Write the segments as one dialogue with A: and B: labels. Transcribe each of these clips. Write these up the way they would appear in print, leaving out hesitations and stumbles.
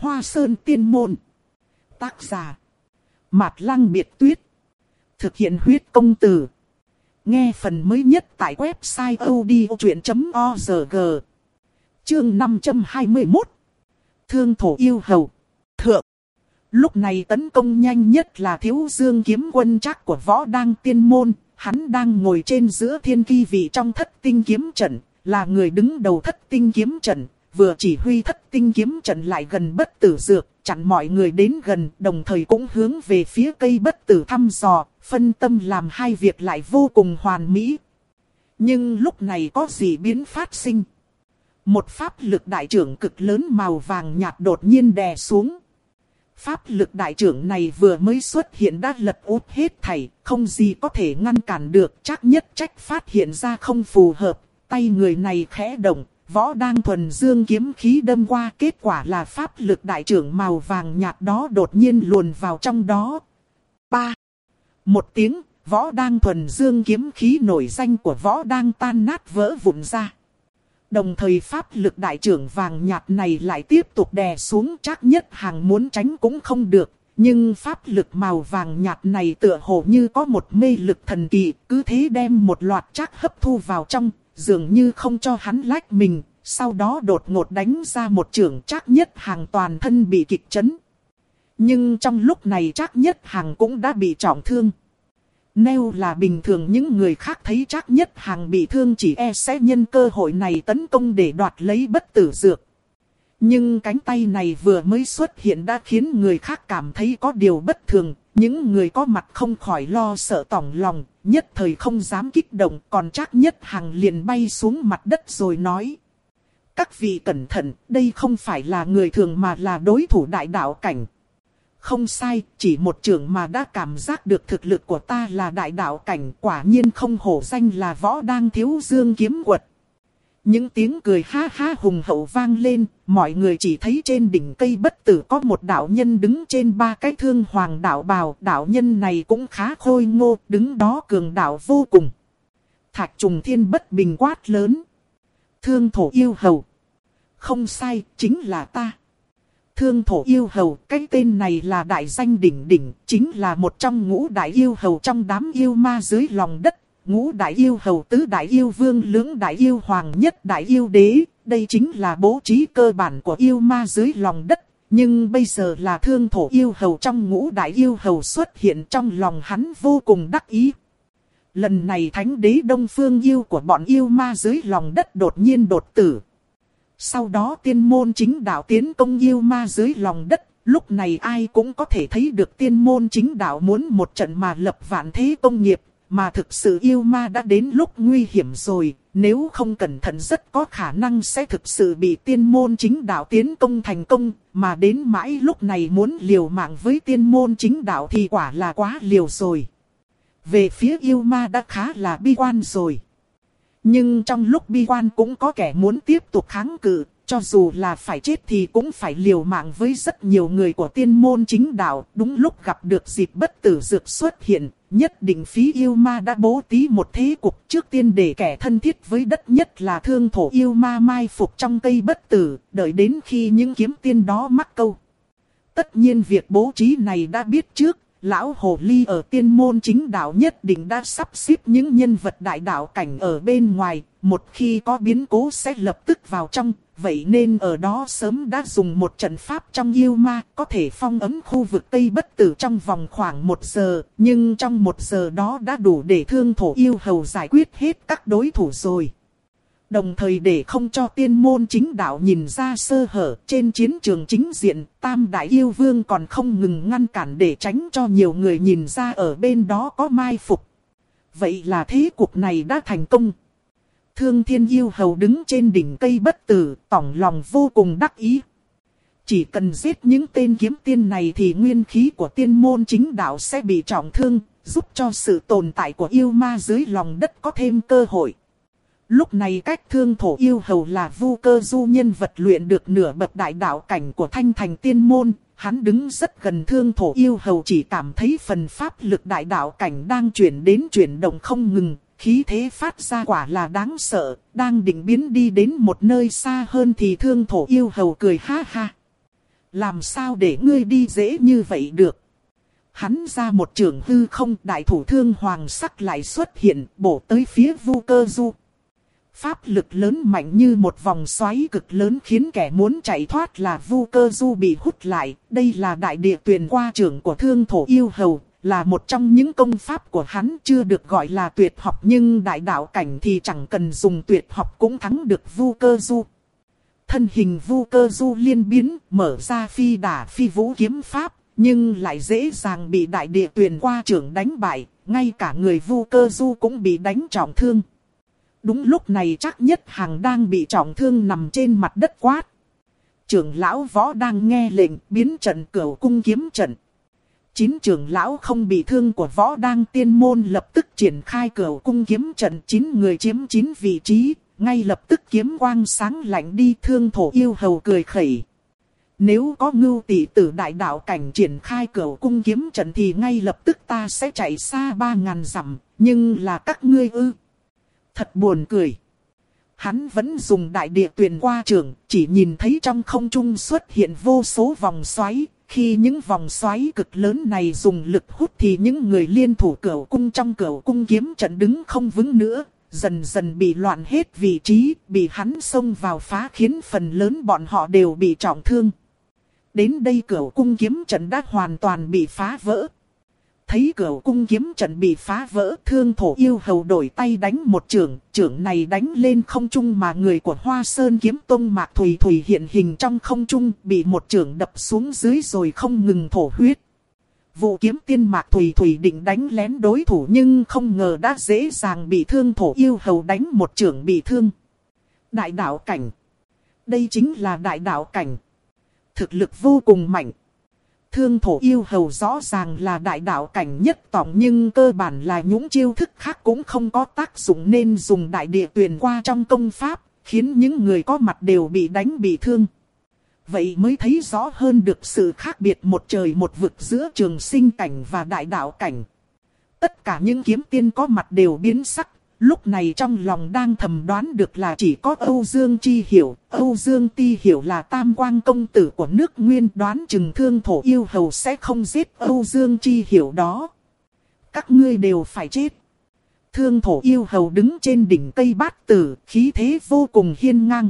A: Hoa Sơn Tiên Môn. Tác giả Mạt Lăng Biệt Tuyết. Thực hiện huyết công từ. Nghe phần mới nhất tại website odchuyện.org. Chương 521. Thương thổ yêu hầu. Thượng. Lúc này tấn công nhanh nhất là Thiếu Dương kiếm quân trác của Võ Đang Tiên Môn. Hắn đang ngồi trên giữa thiên ki vị trong thất tinh kiếm trận, là người đứng đầu thất tinh kiếm trận, vừa chỉ huy thất tinh kiếm trận lại gần bất tử dược, chặn mọi người đến gần, đồng thời cũng hướng về phía cây bất tử thăm dò, phân tâm làm hai việc lại vô cùng hoàn mỹ. Nhưng lúc này có gì biến phát sinh? Một pháp lực đại trưởng cực lớn màu vàng nhạt đột nhiên đè xuống. Pháp lực đại trưởng này vừa mới xuất hiện đã lật úp hết thảy, không gì có thể ngăn cản được. Trác Nhất Trách phát hiện ra không phù hợp, tay người này khẽ động, Võ Đang thuần dương kiếm khí đâm qua, kết quả là pháp lực đại trưởng màu vàng nhạt đó đột nhiên luồn vào trong đó. Pa! Một tiếng, Võ Đang thuần dương kiếm khí nổi danh của Võ Đang tan nát vỡ vụn ra. Đồng thời pháp lực đại trưởng vàng nhạt này lại tiếp tục đè xuống. Trác Nhất Hàng muốn tránh cũng không được. Nhưng pháp lực màu vàng nhạt này tựa hồ như có một mê lực thần kỳ, cứ thế đem một loạt trác hấp thu vào trong, dường như không cho hắn lách mình. Sau đó đột ngột đánh ra một chưởng, Trác Nhất Hàng toàn thân bị kịch chấn. Nhưng trong lúc này Trác Nhất Hàng cũng đã bị trọng thương. Nếu là bình thường những người khác thấy Trác Nhất Hàng bị thương chỉ sẽ nhân cơ hội này tấn công để đoạt lấy bất tử dược. Nhưng cánh tay này vừa mới xuất hiện đã khiến người khác cảm thấy có điều bất thường. Những người có mặt không khỏi lo sợ tỏng lòng, nhất thời không dám kích động. Còn Trác Nhất Hàng liền bay xuống mặt đất rồi nói: các vị cẩn thận, đây không phải là người thường mà là đối thủ đại đạo cảnh. Không sai, chỉ một chưởng mà đã cảm giác được thực lực của ta là đại đạo cảnh, quả nhiên không hổ danh là Võ Đang Thiếu Dương kiếm quật. Những tiếng cười ha ha hùng hậu vang lên, mọi người chỉ thấy trên đỉnh cây bất tử có một đạo nhân đứng trên ba cái thương hoàng đạo bào. Đạo nhân này cũng khá khôi ngô, đứng đó cường đạo vô cùng. Thạch Trùng Thiên bất bình quát lớn: Thương thổ yêu hầu. Không sai, chính là ta. Thương thổ yêu hầu, cái tên này là đại danh đỉnh đỉnh, chính là một trong ngũ đại yêu hầu trong đám yêu ma dưới lòng đất. Ngũ đại yêu hầu, tứ đại yêu vương, lưỡng đại yêu hoàng, nhất đại yêu đế, đây chính là bố trí cơ bản của yêu ma dưới lòng đất. Nhưng bây giờ là thương thổ yêu hầu trong ngũ đại yêu hầu xuất hiện, trong lòng hắn vô cùng đắc ý. Lần này thánh đế Đông Phương yêu của bọn yêu ma dưới lòng đất đột nhiên đột tử. Sau đó tiên môn chính đạo tiến công yêu ma dưới lòng đất. Lúc này ai cũng có thể thấy được tiên môn chính đạo muốn một trận mà lập vạn thế công nghiệp. Mà thực sự yêu ma đã đến lúc nguy hiểm rồi. Nếu không cẩn thận rất có khả năng sẽ thực sự bị tiên môn chính đạo tiến công thành công. Mà đến mãi lúc này muốn liều mạng với tiên môn chính đạo thì quả là quá liều rồi. Về phía yêu ma đã khá là bi quan rồi. Nhưng trong lúc bi quan cũng có kẻ muốn tiếp tục kháng cự, cho dù là phải chết thì cũng phải liều mạng với rất nhiều người của tiên môn chính đạo. Đúng lúc gặp được dịp bất tử dược xuất hiện, nhất định phí yêu ma đã bố trí một thế cục trước tiên để kẻ thân thiết với đất nhất là thương thổ yêu ma mai phục trong cây bất tử, đợi đến khi những kiếm tiên đó mắc câu. Tất nhiên việc bố trí này đã biết trước. Lão Hồ Ly ở tiên môn chính đạo nhất định đã sắp xếp những nhân vật đại đạo cảnh ở bên ngoài, một khi có biến cố sẽ lập tức vào trong, vậy nên ở đó sớm đã dùng một trận pháp trong yêu ma, có thể phong ấn khu vực cây bất tử trong vòng khoảng 1 giờ, nhưng trong 1 giờ đó đã đủ để thương thổ yêu hầu giải quyết hết các đối thủ rồi. Đồng thời để không cho tiên môn chính đạo nhìn ra sơ hở, trên chiến trường chính diện, Tam Đại Yêu Vương còn không ngừng ngăn cản để tránh cho nhiều người nhìn ra ở bên đó có mai phục. Vậy là thế cục này đã thành công. Thương Thiên Yêu Hầu đứng trên đỉnh cây bất tử, tỏng lòng vô cùng đắc ý. Chỉ cần giết những tên kiếm tiên này thì nguyên khí của tiên môn chính đạo sẽ bị trọng thương, giúp cho sự tồn tại của yêu ma dưới lòng đất có thêm cơ hội. Lúc này cách thương thổ yêu hầu là Vu Cơ Du, nhân vật luyện được nửa bậc đại đạo cảnh của Thanh Thành Tiên Môn. Hắn đứng rất gần thương thổ yêu hầu, chỉ cảm thấy phần pháp lực đại đạo cảnh đang chuyển động không ngừng. Khí thế phát ra quả là đáng sợ, đang định biến đi đến một nơi xa hơn thì thương thổ yêu hầu cười ha ha. Làm sao để ngươi đi dễ như vậy được? Hắn ra một trường hư không, đại thủ thương hoàng sắc lại xuất hiện, bổ tới phía Vu Cơ Du. Pháp lực lớn mạnh như một vòng xoáy cực lớn khiến kẻ muốn chạy thoát là Vu Cơ Du bị hút lại. Đây là đại địa tuyền qua trưởng của Thương Thổ Yêu Hầu, là một trong những công pháp của hắn, chưa được gọi là tuyệt học, nhưng đại đạo cảnh thì chẳng cần dùng tuyệt học cũng thắng được Vu Cơ Du. Thân hình Vu Cơ Du liên biến, mở ra phi đả phi vũ kiếm pháp, nhưng lại dễ dàng bị đại địa tuyền qua trưởng đánh bại, ngay cả người Vu Cơ Du cũng bị đánh trọng thương. Đúng lúc này Trác Nhất Hằng đang bị trọng thương nằm trên mặt đất quát. Trưởng lão Võ đang nghe lệnh biến trận Cửu Cung kiếm trận. 9 trưởng lão không bị thương của Võ đang tiên môn lập tức triển khai Cửu Cung kiếm trận, 9 người chiếm 9 vị trí, ngay lập tức kiếm quang sáng lạnh đi. Thương Thổ Yêu Hầu cười khẩy. Nếu có Ngưu tỷ tử đại đạo cảnh triển khai Cửu Cung kiếm trận thì ngay lập tức ta sẽ chạy xa 3000 dặm, nhưng là các ngươi ư? Thật buồn cười. Hắn vẫn dùng đại địa tuyền qua trưởng, chỉ nhìn thấy trong không trung xuất hiện vô số vòng xoáy. Khi những vòng xoáy cực lớn này dùng lực hút thì những người liên thủ Cửu Cung trong Cửu Cung kiếm trận đứng không vững nữa, dần dần bị loạn hết vị trí, bị hắn xông vào phá khiến phần lớn bọn họ đều bị trọng thương. Đến đây Cửu Cung kiếm trận đã hoàn toàn bị phá vỡ. Thấy Cửu Cung kiếm trận bị phá vỡ, Thương Thổ Yêu Hầu đổi tay đánh một chưởng, chưởng này đánh lên không trung mà người của Hoa Sơn Kiếm Tông Mạc Thùy Thùy hiện hình trong không trung, bị một chưởng đập xuống dưới rồi không ngừng thổ huyết. Vụ kiếm tiên Mạc Thùy Thùy định đánh lén đối thủ nhưng không ngờ đã dễ dàng bị Thương Thổ Yêu Hầu đánh một chưởng bị thương. Đại đạo cảnh. Đây chính là đại đạo cảnh. Thực lực vô cùng mạnh. Thương Thổ Yêu Hầu rõ ràng là đại đạo cảnh nhất tòng nhưng cơ bản là những chiêu thức khác cũng không có tác dụng nên dùng đại địa tuyền qua trong công pháp, khiến những người có mặt đều bị đánh bị thương. Vậy mới thấy rõ hơn được sự khác biệt một trời một vực giữa trường sinh cảnh và đại đạo cảnh. Tất cả những kiếm tiên có mặt đều biến sắc. Lúc này trong lòng đang thầm đoán được là chỉ có Âu Dương Chi Hiểu. Âu Dương Ti Hiểu là tam quang công tử của nước Nguyên, đoán chừng Thương Thổ Yêu Hầu sẽ không giết Âu Dương Chi Hiểu đó. Các ngươi đều phải chết. Thương Thổ Yêu Hầu đứng trên đỉnh cây bát tử, khí thế vô cùng hiên ngang.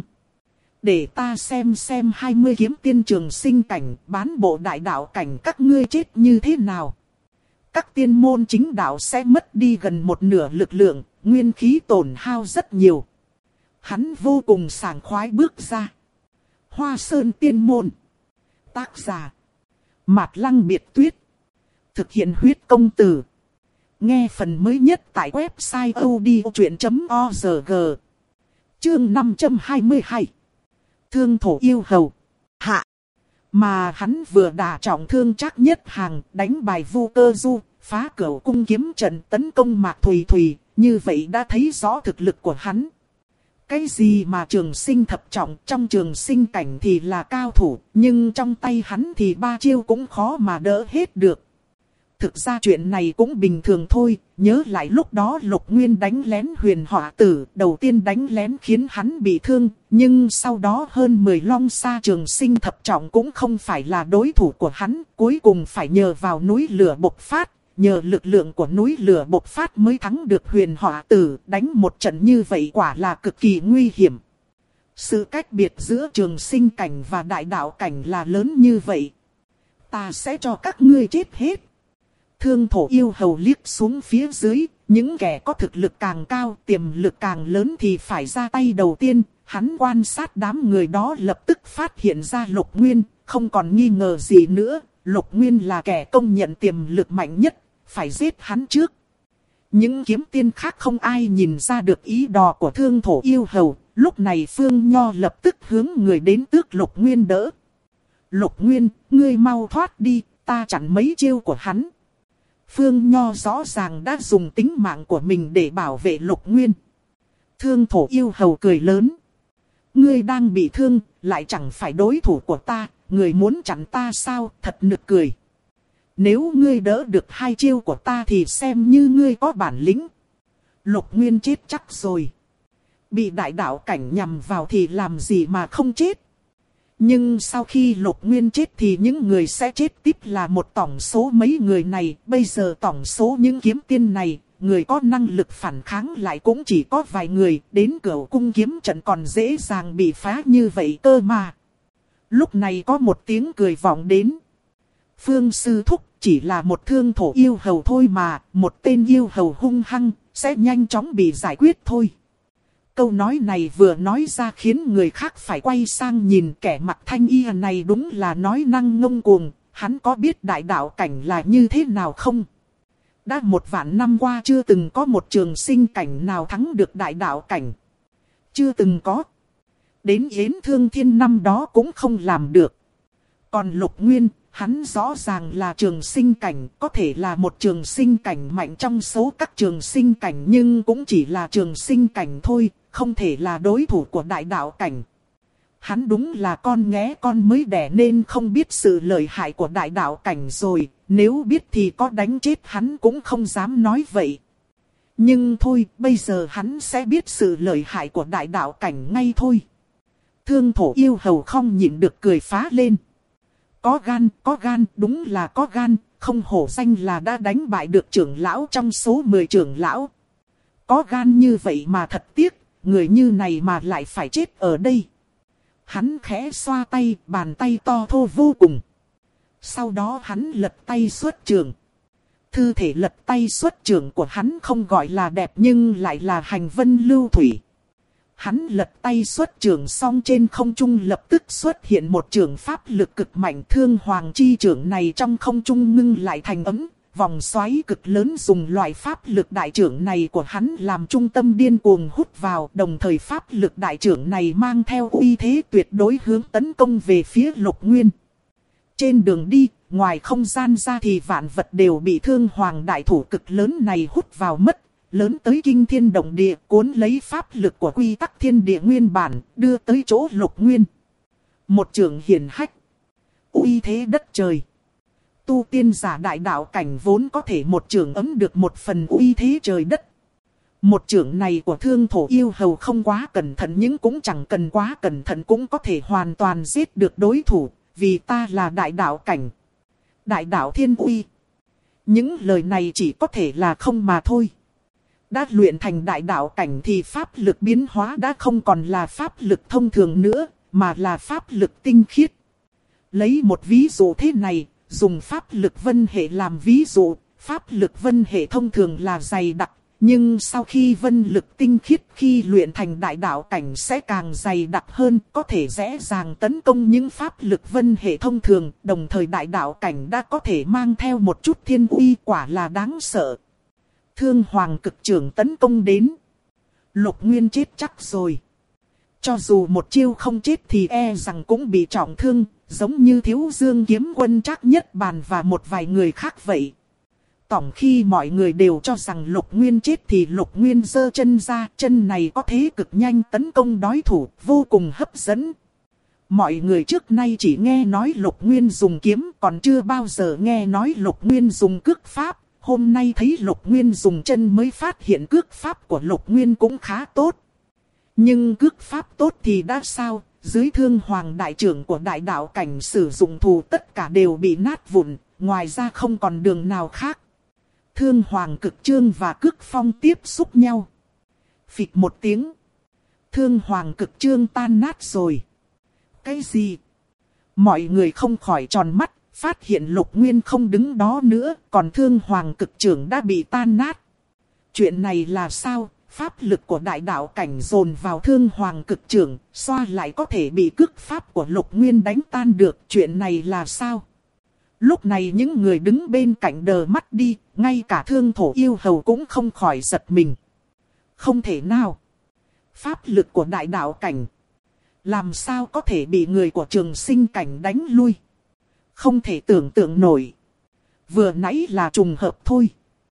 A: Để ta xem 20 kiếm tiên trường sinh cảnh, bán bộ đại đạo cảnh các ngươi chết như thế nào. Các tiên môn chính đạo sẽ mất đi gần một nửa lực lượng, nguyên khí tổn hao rất nhiều. Hắn vô cùng sảng khoái bước ra. Hoa Sơn Tiên Môn. Tác giả Mạt Lăng Biệt Tuyết. Thực hiện huyết công từ. Nghe phần mới nhất tại website odchuyện.org. Chương 522. Thương Thổ Yêu Hầu. Hạ. Mà hắn vừa đả trọng thương Trác Nhất Hằng, đánh bài Vu Cơ Du, phá Cửu Cung kiếm trận tấn công Mạc Thùy Thùy, như vậy đã thấy rõ thực lực của hắn. Cái gì mà trường sinh thập trọng, trong trường sinh cảnh thì là cao thủ, nhưng trong tay hắn thì 3 chiêu cũng khó mà đỡ hết được. Thực ra chuyện này cũng bình thường thôi, nhớ lại lúc đó Lục Nguyên đánh lén Huyền Hỏa Tử, đầu tiên đánh lén khiến hắn bị thương, nhưng sau đó hơn 10 long sa trường sinh thập trọng cũng không phải là đối thủ của hắn, cuối cùng phải nhờ vào núi lửa bộc phát, nhờ lực lượng của núi lửa bộc phát mới thắng được Huyền Hỏa Tử, đánh một trận như vậy quả là cực kỳ nguy hiểm. Sự cách biệt giữa trường sinh cảnh và đại đạo cảnh là lớn như vậy. Ta sẽ cho các ngươi chết hết. Thương Thổ Yêu Hầu liếc xuống phía dưới, những kẻ có thực lực càng cao, tiềm lực càng lớn thì phải ra tay đầu tiên. Hắn quan sát đám người đó lập tức phát hiện ra Lục Nguyên, không còn nghi ngờ gì nữa, Lục Nguyên là kẻ công nhận tiềm lực mạnh nhất, phải giết hắn trước. Những kiếm tiên khác không ai nhìn ra được ý đồ của Thương Thổ Yêu Hầu, lúc này Phương Nho lập tức hướng người đến tước Lục Nguyên đỡ. Lục Nguyên, ngươi mau thoát đi, ta chặn mấy chiêu của hắn. Phương Nho rõ ràng đã dùng tính mạng của mình để bảo vệ Lục Nguyên. Thương Thổ Yêu Hầu cười lớn. Ngươi đang bị thương, lại chẳng phải đối thủ của ta, ngươi muốn chặn ta sao, thật nực cười. Nếu ngươi đỡ được 2 chiêu của ta thì xem như ngươi có bản lĩnh. Lục Nguyên chết chắc rồi. Bị đại đạo cảnh nhằm vào thì làm gì mà không chết. Nhưng sau khi Lục Nguyên chết thì những người sẽ chết tiếp là một tổng số mấy người này. Bây giờ tổng số những kiếm tiên này, người có năng lực phản kháng lại cũng chỉ có vài người. Đến Cửu Cung kiếm trận còn dễ dàng bị phá như vậy cơ mà. Lúc này có một tiếng cười vọng đến. Phương sư thúc chỉ là một thương thổ yêu hầu thôi mà, một tên yêu hầu hung hăng, sẽ nhanh chóng bị giải quyết thôi. Câu nói này vừa nói ra khiến người khác phải quay sang nhìn kẻ mặc thanh y này, đúng là nói năng ngông cuồng. Hắn có biết đại đạo cảnh là như thế nào không? Đã 1.000 năm qua chưa từng có một trường sinh cảnh nào thắng được đại đạo cảnh. Chưa từng có. Đến Yến Thương Thiên năm đó cũng không làm được. Còn Lục Nguyên, hắn rõ ràng là trường sinh cảnh, có thể là một trường sinh cảnh mạnh trong số các trường sinh cảnh, nhưng cũng chỉ là trường sinh cảnh thôi, không thể là đối thủ của đại đạo cảnh. Hắn đúng là con nghé con mới đẻ nên không biết sự lợi hại của đại đạo cảnh rồi, nếu biết thì có đánh chết hắn cũng không dám nói vậy. Nhưng thôi, bây giờ hắn sẽ biết sự lợi hại của đại đạo cảnh ngay thôi. Thương thổ yêu hầu không nhịn được cười phá lên. Có gan, đúng là có gan, không hổ danh là đã đánh bại được trưởng lão trong số 10 trưởng lão. Có gan như vậy mà thật tiếc, người như này mà lại phải chết ở đây. Hắn khẽ xoa tay, bàn tay to thô vô cùng. Sau đó hắn lật tay xuất trường. Thư thể lật tay xuất trường của hắn không gọi là đẹp nhưng lại là hành vân lưu thủy. Hắn lật tay xuất trường xong trên không trung lập tức xuất hiện một trường pháp lực cực mạnh. Thương hoàng chi trường này trong không trung ngưng lại thành ấm, vòng xoáy cực lớn dùng loại pháp lực đại trưởng này của hắn làm trung tâm điên cuồng hút vào. Đồng thời pháp lực đại trưởng này mang theo uy thế tuyệt đối hướng tấn công về phía Lục Nguyên. Trên đường đi, ngoài không gian ra thì vạn vật đều bị thương hoàng đại thủ cực lớn này hút vào mất. Lớn tới kinh thiên động địa, cuốn lấy pháp lực của quy tắc thiên địa nguyên bản, đưa tới chỗ Lục Nguyên. Một trường hiển hách, uy thế đất trời. Tu tiên giả đại đạo cảnh vốn có thể một trường ấm được một phần uy thế trời đất. Một trường này của thương thổ yêu hầu không quá cẩn thận nhưng cũng chẳng cần quá cẩn thận cũng có thể hoàn toàn giết được đối thủ, vì ta là đại đạo cảnh. Đại đạo thiên uy. Những lời này chỉ có thể là không mà thôi. Đã luyện thành đại đạo cảnh thì pháp lực biến hóa đã không còn là pháp lực thông thường nữa, mà là pháp lực tinh khiết. Lấy một ví dụ thế này, dùng pháp lực vân hệ làm ví dụ, pháp lực vân hệ thông thường là dày đặc, nhưng sau khi vân lực tinh khiết khi luyện thành đại đạo cảnh sẽ càng dày đặc hơn, có thể dễ dàng tấn công những pháp lực vân hệ thông thường, đồng thời đại đạo cảnh đã có thể mang theo một chút thiên uy, quả là đáng sợ. Thương hoàng cực trưởng tấn công đến. Lục Nguyên chết chắc rồi. Cho dù một chiêu không chết thì e rằng cũng bị trọng thương, giống như Thiếu Dương kiếm quân Trác Nhất Bàn và một vài người khác vậy. Tổng khi mọi người đều cho rằng Lục Nguyên chết thì Lục Nguyên giơ chân ra, chân này có thế cực nhanh tấn công đối thủ, vô cùng hấp dẫn. Mọi người trước nay chỉ nghe nói Lục Nguyên dùng kiếm, còn chưa bao giờ nghe nói Lục Nguyên dùng cước pháp. Hôm nay thấy Lục Nguyên dùng chân mới phát hiện cước pháp của Lục Nguyên cũng khá tốt. Nhưng cước pháp tốt thì đã sao, dưới thương hoàng đại trưởng của đại đạo cảnh sử dụng thủ tất cả đều bị nát vụn, ngoài ra không còn đường nào khác. Thương hoàng cực trương và cước phong tiếp xúc nhau. Phịch một tiếng. Thương hoàng cực trương tan nát rồi. Cái gì? Mọi người không khỏi tròn mắt. Phát hiện Lục Nguyên không đứng đó nữa, còn thương hoàng cực trưởng đã bị tan nát. Chuyện này là sao? Pháp lực của đại đạo cảnh dồn vào thương hoàng cực trưởng, xoa lại có thể bị cước pháp của Lục Nguyên đánh tan được. Chuyện này là sao? Lúc này những người đứng bên cạnh đờ mắt đi, ngay cả thương thổ yêu hầu cũng không khỏi giật mình. Không thể nào. Pháp lực của đại đạo cảnh làm sao có thể bị người của trường sinh cảnh đánh lui? Không thể tưởng tượng nổi. Vừa nãy là trùng hợp thôi.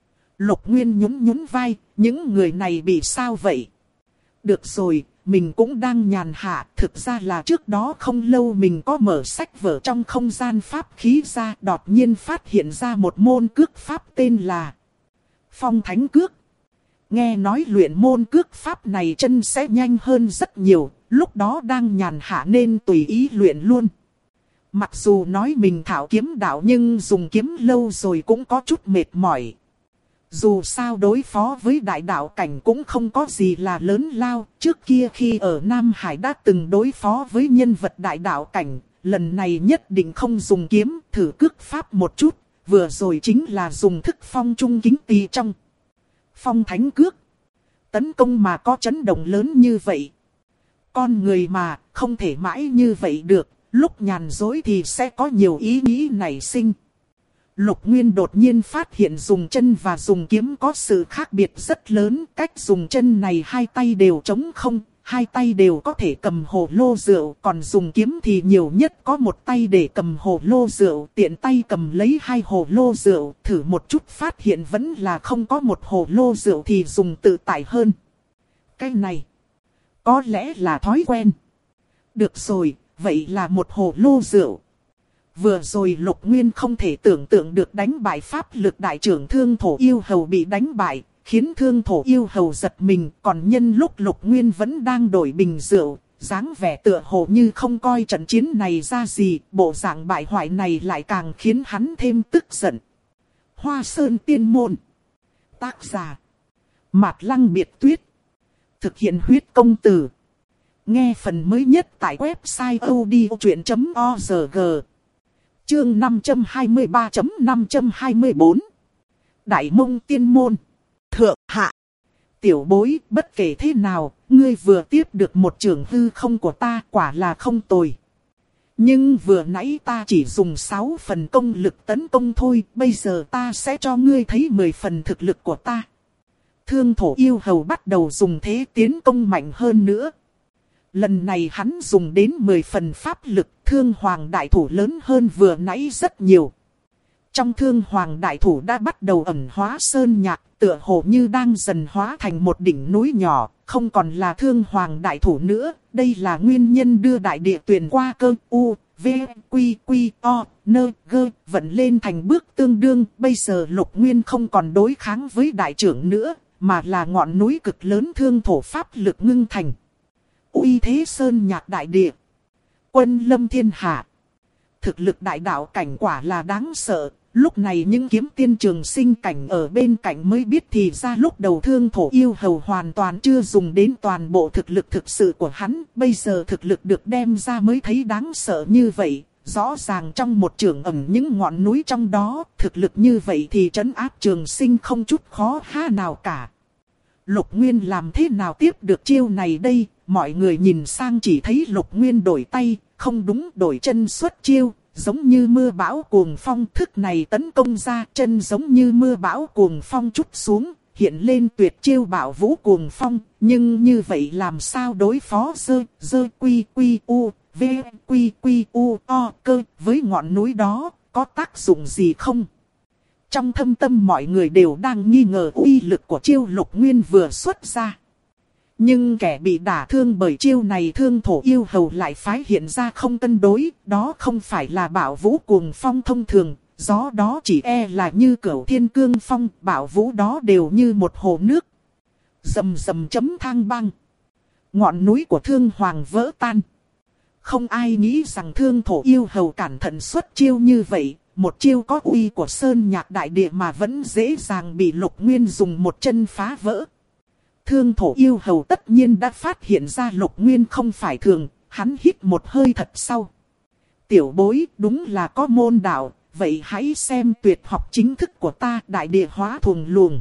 A: Lục Nguyên nhún vai, những người này bị sao vậy? Được rồi, mình cũng đang nhàn hạ. Thực ra là trước đó không lâu mình có mở sách vở trong không gian pháp khí ra, đột nhiên phát hiện ra một môn cước pháp tên là Phong Thánh Cước. Nghe nói luyện môn cước pháp này chân sẽ nhanh hơn rất nhiều. lúc đó đang nhàn hạ nên tùy ý luyện luôn. Mặc dù nói mình thạo kiếm đạo nhưng dùng kiếm lâu rồi cũng có chút mệt mỏi. Dù sao đối phó với đại đạo cảnh cũng không có gì là lớn lao. Trước kia khi ở Nam Hải đã từng đối phó với nhân vật đại đạo cảnh. Lần này nhất định không dùng kiếm, thử cước pháp một chút. Vừa rồi chính là dùng thức phong trung kính tỳ trong. Phong thánh cước. Tấn công mà có chấn động lớn như vậy. Con người mà không thể mãi như vậy được. Lúc nhàn dối thì sẽ có nhiều ý nghĩ nảy sinh. Lục Nguyên đột nhiên phát hiện dùng chân và dùng kiếm có sự khác biệt rất lớn. Cách dùng chân này hai tay đều trống không, hai tay đều có thể cầm hồ lô rượu. Còn dùng kiếm thì nhiều nhất có một tay để cầm hồ lô rượu. Tiện tay cầm lấy hai hồ lô rượu, thử một chút phát hiện vẫn là không có một hồ lô rượu thì dùng tự tại hơn. Cái này, có lẽ là thói quen. Được rồi, vậy là một hồ lô rượu. Vừa rồi Lục Nguyên không thể tưởng tượng được đánh bại pháp lực đại trưởng Thương Thổ Yêu Hầu bị đánh bại, khiến Thương Thổ Yêu Hầu giật mình. Còn nhân lúc Lục Nguyên vẫn đang đổi bình rượu, dáng vẻ tựa hồ như không coi trận chiến này ra gì, bộ dạng bại hoại này lại càng khiến hắn thêm tức giận. Hoa Sơn Tiên Môn. Tác giả: Mạt Lăng Biệt Tuyết. Thực hiện huyết công từ. Nghe phần mới nhất tại website odchuyện.org. Chương 523.524. Đại Mông Tiên Môn. Thượng hạ. Tiểu bối, bất kể thế nào, ngươi vừa tiếp được một trường hư không của ta, quả là không tồi. Nhưng vừa nãy ta chỉ dùng 6 phần công lực tấn công thôi, bây giờ ta sẽ cho ngươi thấy 10 phần thực lực của ta. Thương Thổ Yêu Hầu bắt đầu dùng thế tiến công mạnh hơn nữa. Lần này hắn dùng đến 10 phần pháp lực, Thương Hoàng đại thủ lớn hơn vừa nãy rất nhiều. Trong Thương Hoàng đại thủ đã bắt đầu ẩn hóa sơn nhạc, tựa hồ như đang dần hóa thành một đỉnh núi nhỏ, không còn là Thương Hoàng đại thủ nữa. Đây là nguyên nhân đưa đại địa tuyền qua cơ u, v, quy, quy, o, nơ, gơ, vận lên thành bước tương đương. Bây giờ Lục Nguyên không còn đối kháng với đại trưởng nữa, mà là ngọn núi cực lớn thương thổ pháp lực ngưng thành. Uy thế sơn nhạc đại địa, quân lâm thiên hạ. Thực lực đại đạo cảnh quả là đáng sợ. Lúc này những kiếm tiên trường sinh cảnh ở bên cạnh mới biết thì ra lúc đầu Thương Thổ Yêu Hầu hoàn toàn chưa dùng đến toàn bộ thực lực thực sự của hắn. Bây giờ thực lực được đem ra mới thấy đáng sợ như vậy. Rõ ràng trong một trường ẩn những ngọn núi trong đó, thực lực như vậy thì trấn áp trường sinh không chút khó ha nào cả. Lục Nguyên làm thế nào tiếp được chiêu này đây? Mọi người nhìn sang chỉ thấy Lục Nguyên đổi tay, không đúng đổi chân xuất chiêu. Giống như mưa bão cuồng phong, thức này tấn công ra, chân giống như mưa bão cuồng phong trút xuống, hiện lên tuyệt chiêu bạo vũ cuồng phong. Nhưng như vậy làm sao đối phó dơ quy quy u, v quy quy u o cơ với ngọn núi đó, có tác dụng gì không? Trong thâm tâm mọi người đều đang nghi ngờ uy lực của chiêu Lục Nguyên vừa xuất ra. Nhưng kẻ bị đả thương bởi chiêu này Thương Thổ Yêu Hầu lại phái hiện ra không cân đối. Đó không phải là bạo vũ cuồng phong thông thường. Gió đó chỉ e là như cửu thiên cương phong. Bạo vũ đó đều như một hồ nước. Rầm rầm chấm thang băng. Ngọn núi của Thương Hoàng vỡ tan. Không ai nghĩ rằng Thương Thổ Yêu Hầu cẩn thận xuất chiêu như vậy. Một chiêu có uy của sơn nhạc đại địa mà vẫn dễ dàng bị Lục Nguyên dùng một chân phá vỡ. Thương Thổ Yêu Hầu tất nhiên đã phát hiện ra Lục Nguyên không phải thường, hắn hít một hơi thật sâu. Tiểu bối, đúng là có môn đạo, vậy hãy xem tuyệt học chính thức của ta, đại địa hóa thuồng luồng.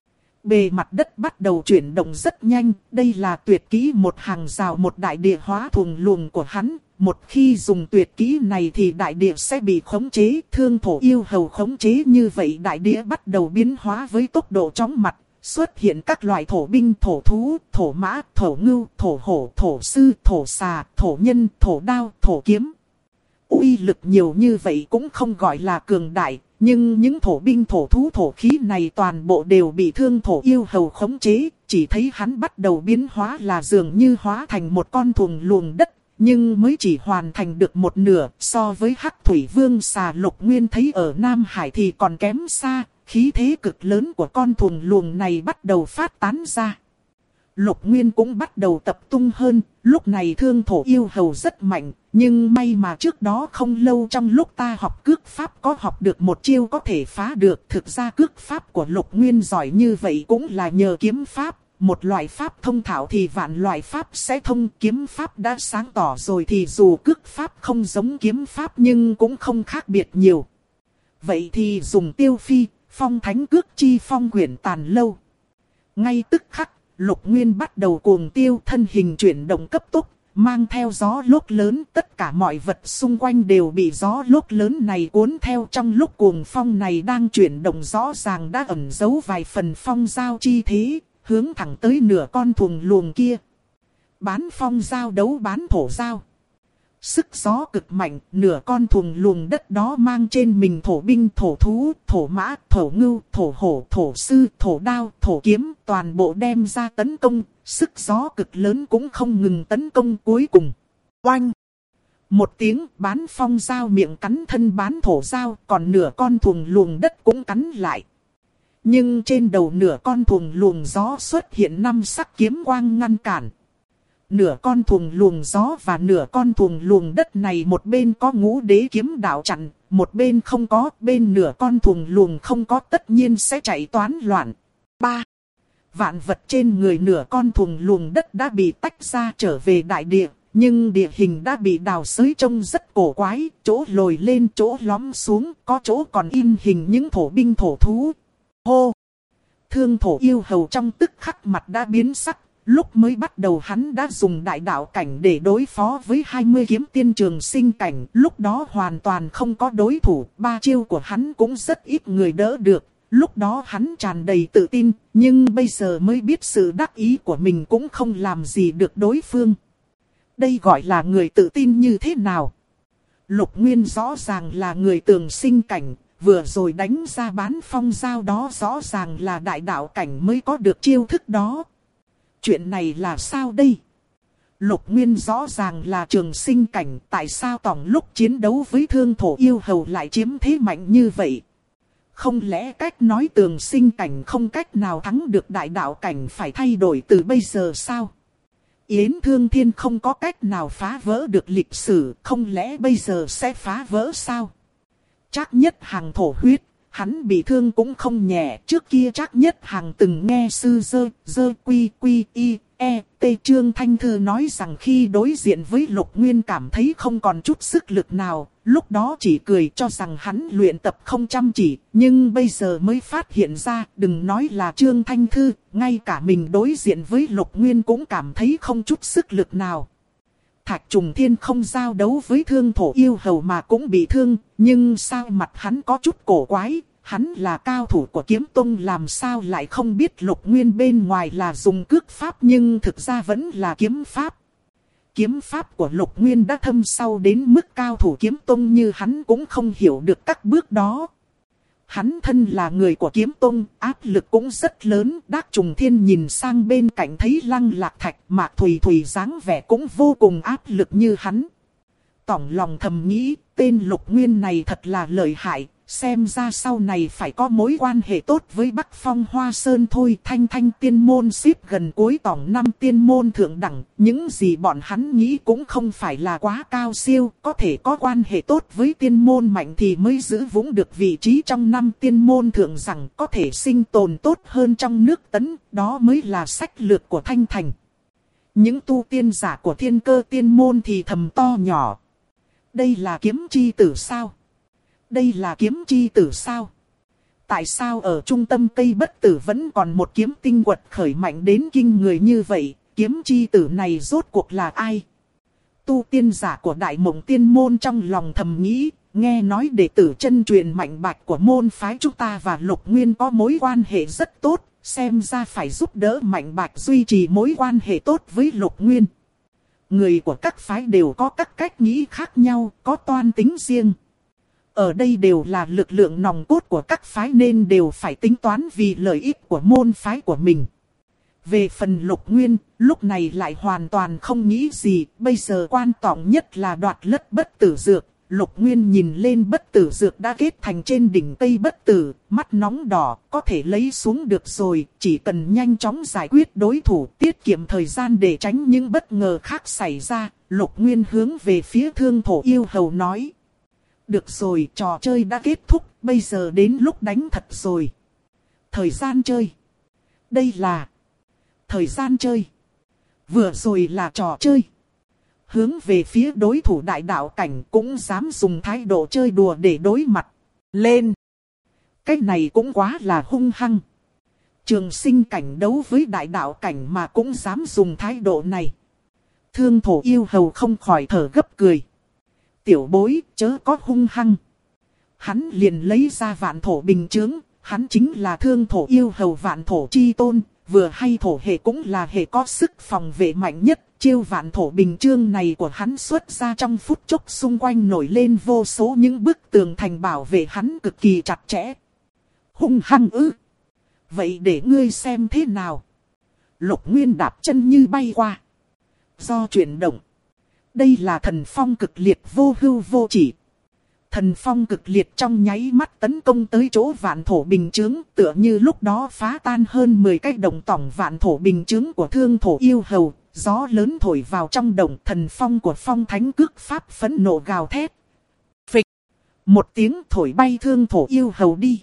A: Bề mặt đất bắt đầu chuyển động rất nhanh, đây là tuyệt kỹ một hàng rào một đại địa hóa thuồng luồng của hắn. Một khi dùng tuyệt kỹ này thì đại địa sẽ bị khống chế, Thương Thổ Yêu Hầu khống chế như vậy đại địa bắt đầu biến hóa với tốc độ chóng mặt. Xuất hiện các loại thổ binh, thổ thú, thổ mã, thổ ngưu, thổ hổ, thổ sư, thổ xà, thổ nhân, thổ đao, thổ kiếm. Uy lực nhiều như vậy cũng không gọi là cường đại, nhưng những thổ binh, thổ thú, thổ khí này toàn bộ đều bị Thương Thổ Yêu Hầu khống chế. Chỉ thấy hắn bắt đầu biến hóa là dường như hóa thành một con thuồng luồng đất, nhưng mới chỉ hoàn thành được một nửa. So với Hắc Thủy Vương xà Lục Nguyên thấy ở Nam Hải thì còn kém xa. Khí thế cực lớn của con thuồng luồng này bắt đầu phát tán ra. Lục Nguyên cũng bắt đầu tập trung hơn, lúc này Thương Thổ Yêu Hầu rất mạnh, nhưng may mà trước đó không lâu trong lúc ta học cước pháp có học được một chiêu có thể phá được. Thực ra cước pháp của Lục Nguyên giỏi như vậy cũng là nhờ kiếm pháp, một loại pháp thông thạo thì vạn loại pháp sẽ thông. Kiếm pháp đã sáng tỏ rồi thì dù cước pháp không giống kiếm pháp nhưng cũng không khác biệt nhiều. Vậy thì dùng Tiêu Phi, Phong Thánh Cước Chi Phong Quyển Tàn Lâu. Ngay tức khắc, Lục Nguyên bắt đầu cuồng tiêu, thân hình chuyển động cấp tốc, mang theo gió lốc lớn. Tất cả mọi vật xung quanh đều bị gió lốc lớn này cuốn theo. Trong lúc cuồng phong này đang chuyển động rõ ràng đã ẩn giấu vài phần phong giao chi thế, hướng thẳng tới nửa con thuồng luồng kia. Bán phong giao đấu bán thổ giao. Sức gió cực mạnh, nửa con thuồng luồng đất đó mang trên mình thổ binh, thổ thú, thổ mã, thổ ngưu, thổ hổ, thổ sư, thổ đao, thổ kiếm, toàn bộ đem ra tấn công. Sức gió cực lớn cũng không ngừng tấn công. Cuối cùng, oanh! Một tiếng, bán phong dao miệng cắn thân bán thổ dao, còn nửa con thuồng luồng đất cũng cắn lại. Nhưng trên đầu nửa con thuồng luồng gió xuất hiện 5 sắc kiếm quang ngăn cản. Nửa con thuồng luồng gió và nửa con thuồng luồng đất này một bên có ngũ đế kiếm đạo chặn, một bên không có. Bên nửa con thuồng luồng không có tất nhiên sẽ chạy toán loạn. 3. Vạn vật trên người nửa con thuồng luồng đất đã bị tách ra trở về đại địa. Nhưng địa hình đã bị đào xới trông rất cổ quái, chỗ lồi lên chỗ lõm xuống, có chỗ còn in hình những thổ binh thổ thú. Hô! Thương Thổ Yêu Hầu trong tức khắc mặt đã biến sắc. Lúc mới bắt đầu hắn đã dùng đại đạo cảnh để đối phó với 20 kiếm tiên trường sinh cảnh. Lúc đó hoàn toàn không có đối thủ, 3 chiêu của hắn cũng rất ít người đỡ được. Lúc đó hắn tràn đầy tự tin, nhưng bây giờ mới biết sự đắc ý của mình cũng không làm gì được đối phương. Đây gọi là người tự tin như thế nào? Lục Nguyên rõ ràng là người tường sinh cảnh, vừa rồi đánh ra bán phong giao đó rõ ràng là đại đạo cảnh mới có được chiêu thức đó. Chuyện này là sao đây? Lục Nguyên rõ ràng là trường sinh cảnh, tại sao tổng lúc chiến đấu với Thương Thổ Yêu Hầu lại chiếm thế mạnh như vậy? Không lẽ cách nói tường sinh cảnh không cách nào thắng được đại đạo cảnh phải thay đổi từ bây giờ sao? Yến Thương Thiên không có cách nào phá vỡ được lịch sử, không lẽ bây giờ sẽ phá vỡ sao? Trác Nhất Hằng thổ huyết, hắn bị thương cũng không nhẹ. Trước kia Trác Nhất Hằng từng nghe sư dơ quy y e t Trương Thanh Thư nói rằng khi đối diện với Lục Nguyên cảm thấy không còn chút sức lực nào, lúc đó chỉ cười cho rằng hắn luyện tập không chăm chỉ. Nhưng bây giờ mới phát hiện ra, đừng nói là Trương Thanh Thư, ngay cả mình đối diện với Lục Nguyên cũng cảm thấy không chút sức lực nào. Thạch Trùng Thiên không giao đấu với Thương Thổ Yêu Hầu mà cũng bị thương, nhưng sao mặt hắn có chút cổ quái, hắn là cao thủ của kiếm tông làm sao lại không biết Lục Nguyên bên ngoài là dùng cước pháp nhưng thực ra vẫn là kiếm pháp. Kiếm pháp của Lục Nguyên đã thâm sâu đến mức cao thủ kiếm tông như hắn cũng không hiểu được các bước đó. Hắn thân là người của kiếm tông, áp lực cũng rất lớn. Đác Trùng Thiên nhìn sang bên cạnh thấy Lăng Lạc Thạch, Mạc Thùy Thùy dáng vẻ cũng vô cùng áp lực như hắn. Tỏng lòng thầm nghĩ, tên Lục Nguyên này thật là lợi hại, xem ra sau này phải có mối quan hệ tốt với Bắc Phong Hoa Sơn thôi. Thanh tiên môn xếp gần cuối tổng 5 tiên môn thượng đẳng, những gì bọn hắn nghĩ cũng không phải là quá cao siêu, có thể có quan hệ tốt với tiên môn mạnh thì mới giữ vững được vị trí trong 5 tiên môn thượng đẳng, có thể sinh tồn tốt hơn trong nước Tấn, đó mới là sách lược của Thanh Thành. Những tu tiên giả của Thiên Cơ tiên môn thì thầm to nhỏ. Đây là kiếm chi tử sao? Đây là kiếm chi tử sao? Tại sao ở trung tâm Tây Bất Tử vẫn còn một kiếm tinh quật khởi mạnh đến kinh người như vậy? Kiếm chi tử này rốt cuộc là ai? Tu tiên giả của Đại Mộng Tiên môn trong lòng thầm nghĩ, nghe nói đệ tử chân truyền Mạnh Bạch của môn phái chúng ta và Lục Nguyên có mối quan hệ rất tốt, xem ra phải giúp đỡ Mạnh Bạch duy trì mối quan hệ tốt với Lục Nguyên. Người của các phái đều có các cách nghĩ khác nhau, có toan tính riêng. Ở đây đều là lực lượng nòng cốt của các phái nên đều phải tính toán vì lợi ích của môn phái của mình. Về phần Lục Nguyên, lúc này lại hoàn toàn không nghĩ gì, bây giờ quan trọng nhất là đoạt Lất Bất Tử Dược. Lục Nguyên nhìn lên bất tử dược đã kết thành trên đỉnh cây bất tử, mắt nóng đỏ, có thể lấy xuống được rồi, chỉ cần nhanh chóng giải quyết đối thủ, tiết kiệm thời gian để tránh những bất ngờ khác xảy ra. Lục Nguyên hướng về phía Thương Thổ Yêu Hầu nói. Được rồi, trò chơi đã kết thúc, bây giờ đến lúc đánh thật rồi. Thời gian chơi. Đây là thời gian chơi. Vừa rồi là trò chơi. Hướng về phía đối thủ đại đạo cảnh cũng dám dùng thái độ chơi đùa để đối mặt. Lên. Cái này cũng quá là hung hăng. Trường sinh cảnh đấu với đại đạo cảnh mà cũng dám dùng thái độ này. Thương Thổ Yêu Hầu không khỏi thở gấp cười. Tiểu bối chớ có hung hăng. Hắn liền lấy ra vạn thổ bình chướng. Hắn chính là Thương Thổ Yêu Hầu vạn thổ chi tôn. Vừa hay thổ hệ cũng là hệ có sức phòng vệ mạnh nhất. Chiêu vạn thổ bình chương này của hắn xuất ra trong phút chốc, xung quanh nổi lên vô số những bức tường thành bảo vệ hắn cực kỳ chặt chẽ. Hung hăng ư. Vậy để ngươi xem thế nào. Lục Nguyên đạp chân như bay qua. Do chuyển động. Đây là thần phong cực liệt vô hưu vô chỉ. Thần phong cực liệt trong nháy mắt tấn công tới chỗ vạn thổ bình chướng, tựa như lúc đó phá tan hơn 10 cái đồng tổng vạn thổ bình chướng của Thương Thổ Yêu Hầu. Gió lớn thổi vào trong đồng, thần phong của phong thánh cước pháp phẫn nộ gào thét. Phịch. Một tiếng thổi bay Thương Thổ Yêu Hầu đi.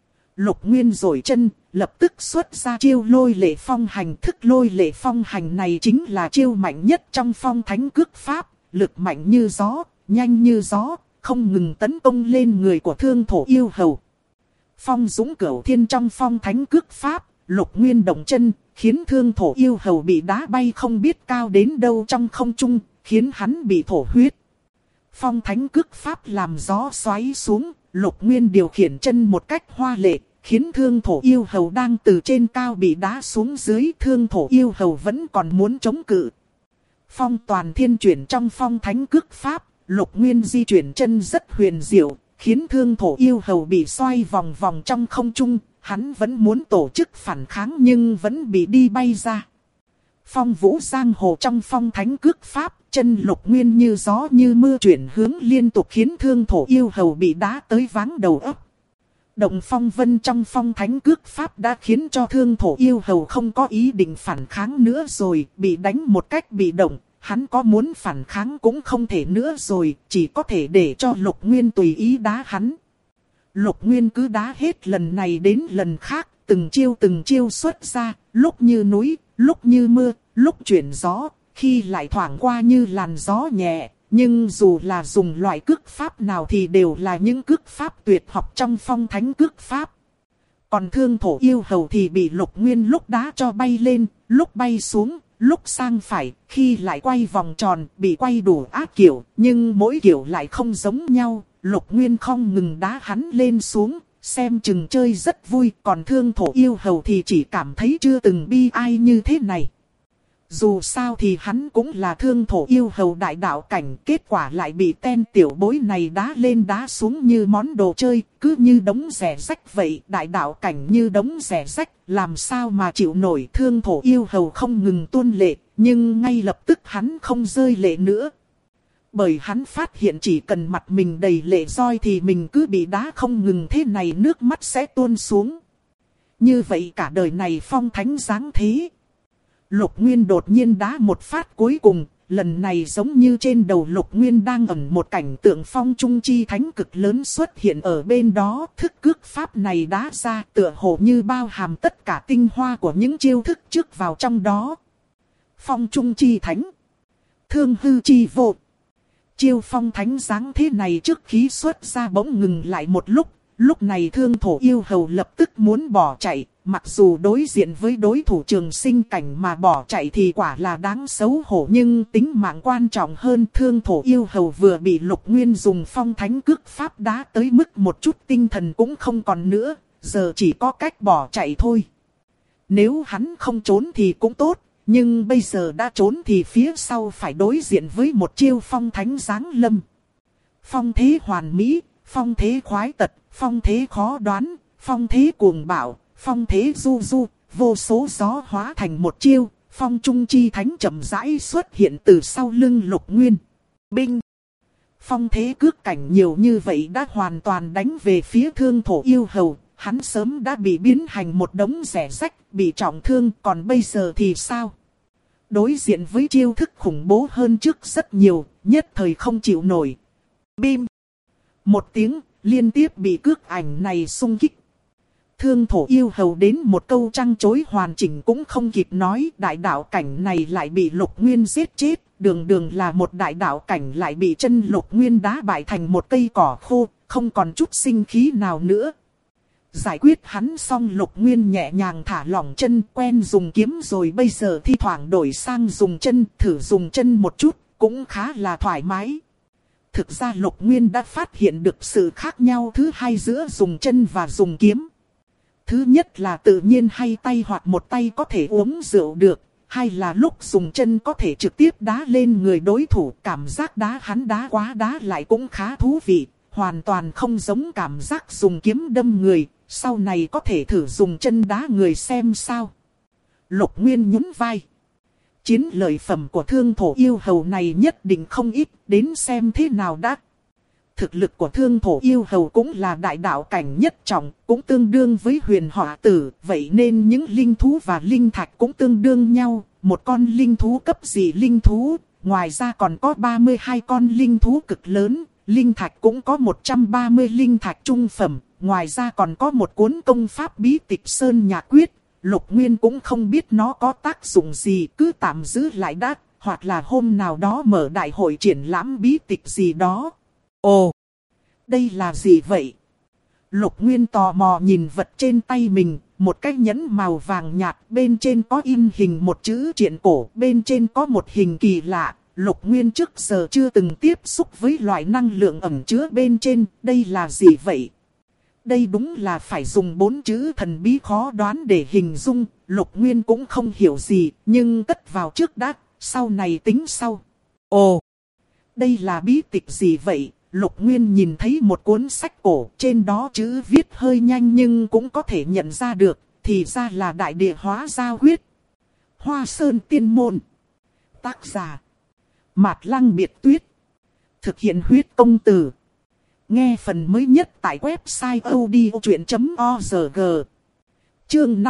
A: Lục Nguyên rồi chân, lập tức xuất ra chiêu lôi lệ phong hành. Thức lôi lệ phong hành này chính là chiêu mạnh nhất trong phong thánh cước pháp. Lực mạnh như gió, nhanh như gió, không ngừng tấn công lên người của Thương Thổ Yêu Hầu. Phong dũng cửu thiên trong phong thánh cước pháp, Lục Nguyên động chân, khiến Thương Thổ Yêu Hầu bị đá bay không biết cao đến đâu trong không trung, khiến hắn bị thổ huyết. Phong thánh cước pháp làm gió xoáy xuống, Lục Nguyên điều khiển chân một cách hoa lệ, khiến Thương Thổ Yêu Hầu đang từ trên cao bị đá xuống dưới. Thương Thổ Yêu Hầu vẫn còn muốn chống cự. Phong toàn thiên chuyển trong phong thánh cước pháp, Lục Nguyên di chuyển chân rất huyền diệu, khiến Thương Thổ Yêu Hầu bị xoay vòng vòng trong không trung. Hắn vẫn muốn tổ chức phản kháng nhưng vẫn bị đi bay ra. Phong vũ giang hồ trong phong thánh cước pháp, chân Lục Nguyên như gió như mưa chuyển hướng liên tục, khiến Thương Thổ Yêu Hầu bị đá tới váng đầu óc. Động phong vân trong phong thánh cước pháp đã khiến cho Thương Thổ Yêu Hầu không có ý định phản kháng nữa rồi, bị đánh một cách bị động. Hắn có muốn phản kháng cũng không thể nữa rồi, chỉ có thể để cho Lục Nguyên tùy ý đá hắn. Lục Nguyên cứ đá hết lần này đến lần khác, từng chiêu xuất ra, lúc như núi, lúc như mưa, lúc chuyển gió, khi lại thoảng qua như làn gió nhẹ. Nhưng dù là dùng loại cước pháp nào thì đều là những cước pháp tuyệt học trong phong thánh cước pháp. Còn Thương Thổ Yêu Hầu thì bị Lục Nguyên lúc đá cho bay lên, lúc bay xuống, lúc sang phải, khi lại quay vòng tròn, bị quay đủ ác kiểu, nhưng mỗi kiểu lại không giống nhau. Lục Nguyên không ngừng đá hắn lên xuống, xem chừng chơi rất vui, còn Thương Thổ Yêu Hầu thì chỉ cảm thấy chưa từng bi ai như thế này. Dù sao thì hắn cũng là Thương Thổ Yêu Hầu đại đạo cảnh, kết quả lại bị tên tiểu bối này đá lên đá xuống như món đồ chơi, cứ như đống rẻ rách vậy. Đại đạo cảnh như đống rẻ rách, làm sao mà chịu nổi. Thương Thổ Yêu Hầu không ngừng tuôn lệ, nhưng ngay lập tức hắn không rơi lệ nữa. Bởi hắn phát hiện chỉ cần mặt mình đầy lệ roi thì mình cứ bị đá không ngừng thế này, nước mắt sẽ tuôn xuống. Như vậy cả đời này phong thánh dáng thế. Lục Nguyên đột nhiên đá một phát cuối cùng, lần này giống như trên đầu Lục Nguyên đang ẩn một cảnh tượng phong trung chi thánh cực lớn xuất hiện ở bên đó. Thức cước pháp này đá ra tựa hồ như bao hàm tất cả tinh hoa của những chiêu thức trước vào trong đó. Phong trung chi thánh, thương hư chi vô. Chiêu phong thánh dáng thế này trước khí xuất ra bỗng ngừng lại một lúc này Thương Thổ Yêu Hầu lập tức muốn bỏ chạy. Mặc dù đối diện với đối thủ trường sinh cảnh mà bỏ chạy thì quả là đáng xấu hổ, nhưng tính mạng quan trọng hơn. Thương Thổ Yêu Hầu vừa bị Lục Nguyên dùng phong thánh cước pháp đá tới mức một chút tinh thần cũng không còn nữa, giờ chỉ có cách bỏ chạy thôi. Nếu hắn không trốn thì cũng tốt, nhưng bây giờ đã trốn thì phía sau phải đối diện với một chiêu phong thánh giáng lâm. Phong thế hoàn mỹ, phong thế khoái tật, phong thế khó đoán, phong thế cuồng bạo, phong thế du du, vô số gió hóa thành một chiêu. Phong trung chi thánh chậm rãi xuất hiện từ sau lưng Lục Nguyên. Binh! phong thế cước cảnh nhiều như vậy đã hoàn toàn đánh về phía Thương Thổ Yêu Hầu. Hắn sớm đã bị biến thành một đống rẻ rách, bị trọng thương, còn bây giờ thì sao? Đối diện với chiêu thức khủng bố hơn trước rất nhiều, nhất thời không chịu nổi. Bim! Một tiếng, liên tiếp bị cước ảnh này xung kích. Thương Thổ Yêu Hầu đến một câu trăng chối hoàn chỉnh cũng không kịp nói, đại đạo cảnh này lại bị Lục Nguyên giết chết, đường đường là một đại đạo cảnh lại bị chân Lục Nguyên đá bại thành một cây cỏ khô, không còn chút sinh khí nào nữa. Giải quyết hắn xong, Lục Nguyên nhẹ nhàng thả lỏng chân, quen dùng kiếm rồi bây giờ thi thoảng đổi sang dùng chân, thử dùng chân một chút, cũng khá là thoải mái. Thực ra Lục Nguyên đã phát hiện được sự khác nhau thứ hai giữa dùng chân và dùng kiếm. Thứ nhất là tự nhiên hay tay hoặc một tay có thể uống rượu được, hay là lúc dùng chân có thể trực tiếp đá lên người đối thủ, cảm giác đá hắn đá quá đá lại cũng khá thú vị, hoàn toàn không giống cảm giác dùng kiếm đâm người. Sau này có thể thử dùng chân đá người xem sao. Lục Nguyên nhún vai. Chiến lợi phẩm của Thương Thổ Yêu Hầu này nhất định không ít, đến xem thế nào đã. Thực lực của Thương Thổ Yêu Hầu cũng là đại đạo cảnh nhất trọng, cũng tương đương với Huyền Hỏa Tử, vậy nên những linh thú và linh thạch cũng tương đương nhau. Một con linh thú cấp dị linh thú, ngoài ra còn có 32 con linh thú cực lớn, linh thạch cũng có 130 linh thạch trung phẩm. Ngoài ra còn có một cuốn công pháp bí tịch Sơn Nhạc Quyết, Lục Nguyên cũng không biết nó có tác dụng gì, cứ tạm giữ lại đã, hoặc là hôm nào đó mở đại hội triển lãm bí tịch gì đó. Ồ, đây là gì vậy? Lục Nguyên tò mò nhìn vật trên tay mình, một cái nhẫn màu vàng nhạt, bên trên có in hình một chữ triện cổ, bên trên có một hình kỳ lạ. Lục Nguyên trước giờ chưa từng tiếp xúc với loại năng lượng ẩn chứa bên trên, đây là gì vậy? Đây đúng là phải dùng 4 chữ thần bí khó đoán để hình dung, Lục Nguyên cũng không hiểu gì, nhưng cất vào trước đã, sau này tính sau. Ồ, đây là bí tịch gì vậy? Lục Nguyên nhìn thấy một cuốn sách cổ, trên đó chữ viết hơi nhanh nhưng cũng có thể nhận ra được, thì ra là Đại Địa Hóa Giao Quyết. Hoa Sơn Tiên Môn. Tác giả Mạt Lăng Biệt Tuyết. Thực hiện huyết công từ. Nghe phần mới nhất tại website odchuyện.org. Chương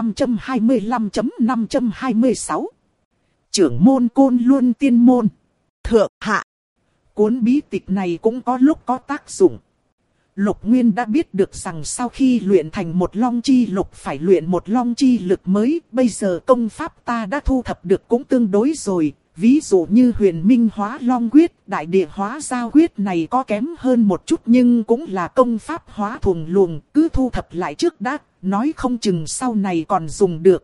A: 525.526. Trưởng môn Côn Luân Tiên Môn. Thượng hạ. Cuốn bí tịch này cũng có lúc có tác dụng. Lục Nguyên đã biết được rằng sau khi luyện thành một long chi lục phải luyện một long chi lực mới. Bây giờ công pháp ta đã thu thập được cũng tương đối rồi. Ví dụ như Huyền Minh Hóa Long Quyết, Đại Địa Hóa Giao Quyết này có kém hơn một chút nhưng cũng là công pháp hóa thuần luồng, cứ thu thập lại trước đã, nói không chừng sau này còn dùng được.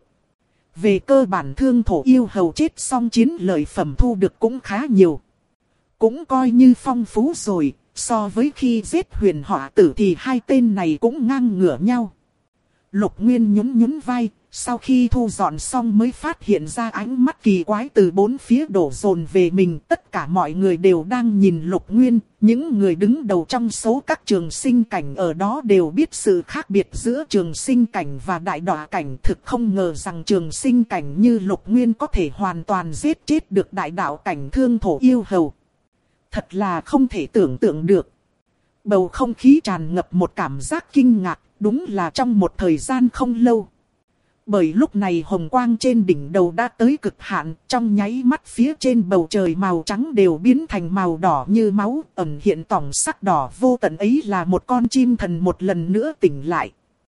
A: Về cơ bản Thương Thổ Yêu Hầu chết xong chiến lợi phẩm thu được cũng khá nhiều. Cũng coi như phong phú rồi, so với khi giết Huyền Hỏa Tử thì hai tên này cũng ngang ngửa nhau. Lục Nguyên nhún vai. Sau khi thu dọn xong mới phát hiện ra ánh mắt kỳ quái từ bốn phía đổ dồn về mình. Tất cả mọi người đều đang nhìn Lục Nguyên. Những người đứng đầu trong số các trường sinh cảnh ở đó đều biết sự khác biệt giữa trường sinh cảnh và đại đọa cảnh. Thực không ngờ rằng trường sinh cảnh như Lục Nguyên có thể hoàn toàn giết chết được đại đạo cảnh Thương Thổ Yêu Hầu. Thật là không thể tưởng tượng được. Bầu không khí tràn ngập một cảm giác kinh ngạc. Đúng là trong một thời gian không lâu. Bởi lúc này hồng quang trên đỉnh đầu đã tới cực hạn, trong nháy mắt phía trên bầu trời màu trắng đều biến thành màu đỏ như máu, ẩn hiện tỏng sắc đỏ vô tận ấy là một con chim thần một lần nữa tỉnh lại.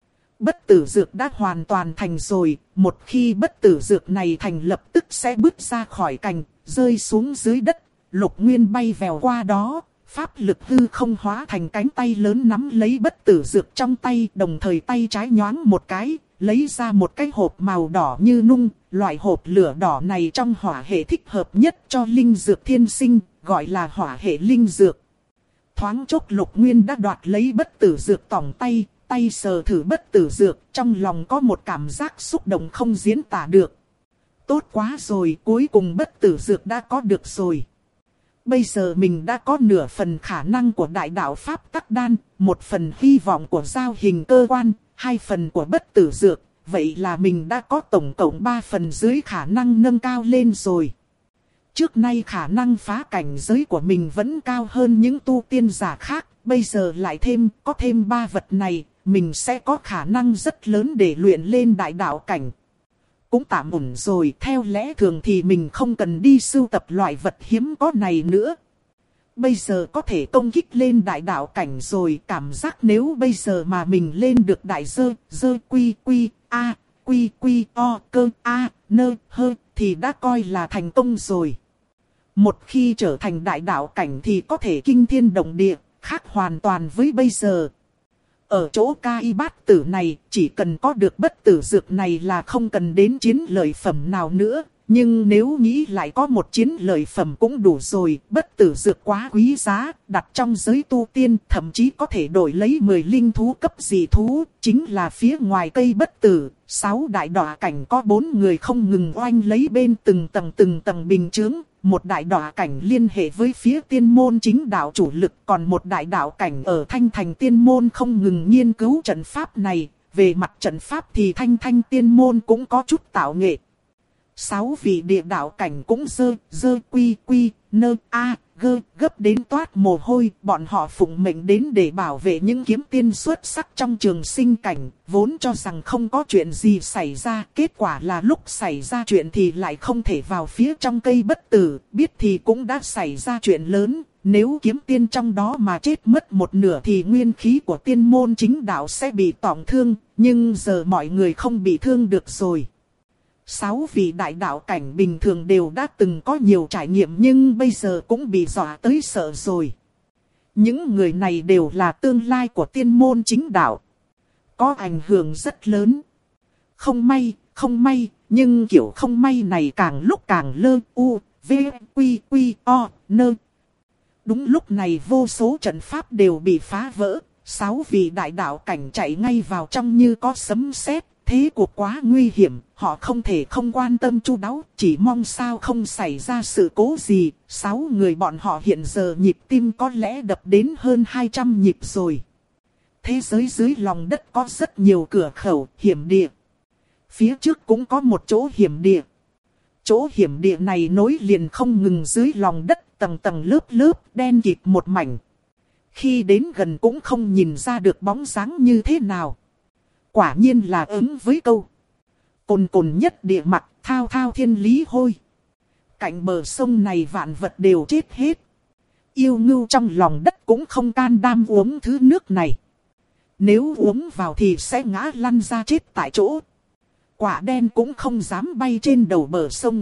A: Bất tử dược đã hoàn toàn thành rồi, một khi bất tử dược này thành lập tức sẽ bước ra khỏi cành, rơi xuống dưới đất, Lục Nguyên bay vèo qua đó. Pháp lực hư không hóa thành cánh tay lớn nắm lấy bất tử dược trong tay, đồng thời tay trái nhoáng một cái, lấy ra một cái hộp màu đỏ như nung. Loại hộp lửa đỏ này trong hỏa hệ thích hợp nhất cho linh dược thiên sinh, gọi là hỏa hệ linh dược. Thoáng chốc Lục Nguyên đã đoạt lấy bất tử dược tỏng tay, tay sờ thử bất tử dược, trong lòng có một cảm giác xúc động không diễn tả được. Tốt quá rồi, cuối cùng bất tử dược đã có được rồi. Bây giờ mình đã có nửa phần khả năng của đại đạo Pháp Tắc Đan, một phần hy vọng của giao hình cơ quan, 2 phần của bất tử dược. Vậy là mình đã có tổng cộng 3 phần dưới khả năng nâng cao lên rồi. Trước nay khả năng phá cảnh giới của mình vẫn cao hơn những tu tiên giả khác, bây giờ lại có thêm 3 vật này, mình sẽ có khả năng rất lớn để luyện lên đại đạo cảnh. Cũng tạm ổn rồi, theo lẽ thường thì mình không cần đi sưu tập loại vật hiếm có này nữa. Bây giờ có thể công kích lên đại đạo cảnh rồi, cảm giác nếu bây giờ mà mình lên được đại dơ quy o cơ a nơ hơ thì đã coi là thành công rồi. Một khi trở thành đại đạo cảnh thì có thể kinh thiên động địa, khác hoàn toàn với bây giờ. Ở chỗ ca y bát tử này, chỉ cần có được bất tử dược này là không cần đến chiến lợi phẩm nào nữa. Nhưng nếu nghĩ lại có một chiến lợi phẩm cũng đủ rồi, bất tử dược quá quý giá, đặt trong giới tu tiên thậm chí có thể đổi lấy 10 linh thú cấp dị thú, chính là phía ngoài cây bất tử. 6 đại đọa cảnh có 4 người không ngừng oanh lấy bên từng tầng bình chướng. Một đại đọa cảnh liên hệ với phía tiên môn chính đạo chủ lực, còn một đại đạo cảnh ở Thanh Thành tiên môn không ngừng nghiên cứu trận pháp này. Về mặt trận pháp thì Thanh Thanh tiên môn cũng có chút tạo nghệ. 6 vị địa đạo cảnh cũng dơ quy nơ a gơ gấp đến toát mồ hôi, bọn họ phụng mệnh đến để bảo vệ những kiếm tiên xuất sắc trong trường sinh cảnh, vốn cho rằng không có chuyện gì xảy ra, kết quả là lúc xảy ra chuyện thì lại không thể vào phía trong cây bất tử, biết thì cũng đã xảy ra chuyện lớn, nếu kiếm tiên trong đó mà chết mất một nửa thì nguyên khí của tiên môn chính đạo sẽ bị tổn thương, nhưng giờ mọi người không bị thương được rồi. 6 vị đại đạo cảnh bình thường đều đã từng có nhiều trải nghiệm nhưng bây giờ cũng bị dọa tới sợ rồi. Những người này đều là tương lai của tiên môn chính đạo. Có ảnh hưởng rất lớn. Không may, nhưng kiểu không may này càng lúc càng lơ u, v, quy, o, nơ. Đúng lúc này vô số trận pháp đều bị phá vỡ. 6 vị đại đạo cảnh chạy ngay vào trong như có sấm sét. Thế cuộc quá nguy hiểm, họ không thể không quan tâm chu đáo, chỉ mong sao không xảy ra sự cố gì. 6 người bọn họ hiện giờ nhịp tim có lẽ đập đến hơn 200 nhịp rồi. Thế giới dưới lòng đất có rất nhiều cửa khẩu, hiểm địa. Phía trước cũng có một chỗ hiểm địa. Chỗ hiểm địa này nối liền không ngừng dưới lòng đất, tầng tầng lớp, đen kịt một mảnh. Khi đến gần cũng không nhìn ra được bóng dáng như thế nào. Quả nhiên là ứng với câu cồn nhất địa mặc, thao thiên lý hôi. Cạnh bờ sông này vạn vật đều chết hết. Yêu ngưu trong lòng đất cũng không can đảm uống thứ nước này. Nếu uống vào thì sẽ ngã lăn ra chết tại chỗ. Quả đen cũng không dám bay trên đầu bờ sông.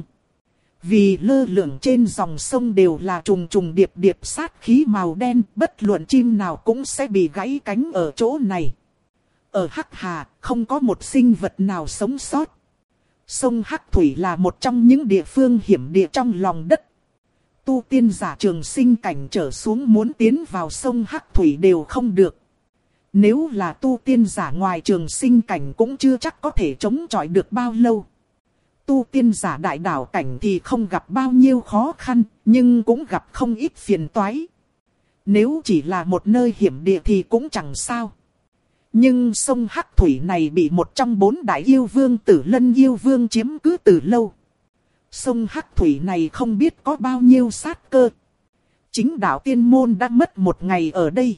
A: Vì lơ lửng trên dòng sông đều là trùng điệp sát khí màu đen, bất luận chim nào cũng sẽ bị gãy cánh ở chỗ này. Ở Hắc Hà, không có một sinh vật nào sống sót. Sông Hắc Thủy là một trong những địa phương hiểm địa trong lòng đất. Tu tiên giả trường sinh cảnh trở xuống muốn tiến vào sông Hắc Thủy đều không được. Nếu là tu tiên giả ngoài trường sinh cảnh cũng chưa chắc có thể chống chọi được bao lâu. Tu tiên giả đại đạo cảnh thì không gặp bao nhiêu khó khăn, nhưng cũng gặp không ít phiền toái. Nếu chỉ là một nơi hiểm địa thì cũng chẳng sao. Nhưng sông Hắc Thủy này bị một trong 4 đại yêu vương Tử Lân yêu vương chiếm cứ từ lâu. Sông Hắc Thủy này không biết có bao nhiêu sát cơ. Chính đạo tiên môn đã mất một ngày ở đây.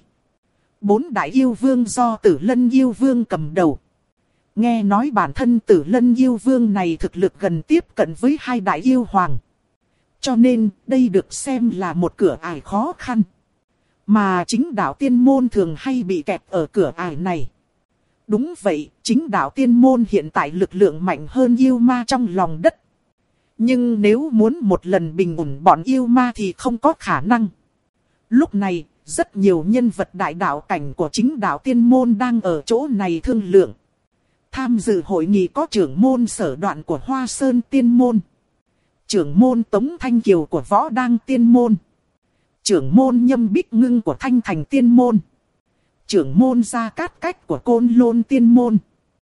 A: 4 đại yêu vương do Tử Lân yêu vương cầm đầu. Nghe nói bản thân Tử Lân yêu vương này thực lực gần tiếp cận với 2 đại yêu hoàng. Cho nên đây được xem là một cửa ải khó khăn. Mà chính đạo tiên môn thường hay bị kẹt ở cửa ải này. Đúng vậy, chính đạo tiên môn hiện tại lực lượng mạnh hơn yêu ma trong lòng đất. Nhưng nếu muốn một lần bình ổn bọn yêu ma thì không có khả năng. Lúc này, rất nhiều nhân vật đại đạo cảnh của chính đạo tiên môn đang ở chỗ này thương lượng. Tham dự hội nghị có trưởng môn Sở Đoạn của Hoa Sơn tiên môn. Trưởng môn Tống Thanh Kiều của Võ Đăng tiên môn. Trưởng môn Nhâm Bích Ngưng của Thanh Thành tiên môn. Trưởng môn Gia Cát Cách của Côn Lôn tiên môn.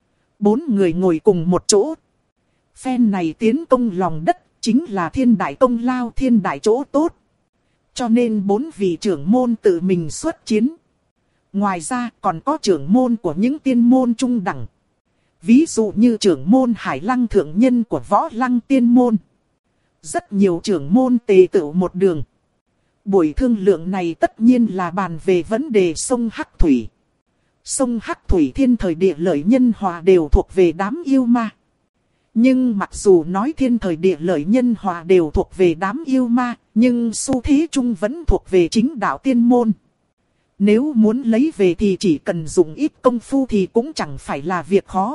A: 4 người ngồi cùng một chỗ. Phen này tiến công lòng đất chính là thiên đại công lao, thiên đại chỗ tốt. Cho nên 4 vị trưởng môn tự mình xuất chiến. Ngoài ra còn có trưởng môn của những tiên môn trung đẳng. Ví dụ như trưởng môn Hải Lăng thượng nhân của Võ Lăng tiên môn. Rất nhiều trưởng môn tề tựu một đường. Buổi thương lượng này tất nhiên là bàn về vấn đề sông Hắc Thủy. Sông Hắc Thủy thiên thời địa lợi nhân hòa đều thuộc về đám yêu ma. Nhưng mặc dù nói thiên thời địa lợi nhân hòa đều thuộc về đám yêu ma, nhưng xu thế chung vẫn thuộc về chính đạo tiên môn. Nếu muốn lấy về thì chỉ cần dùng ít công phu thì cũng chẳng phải là việc khó.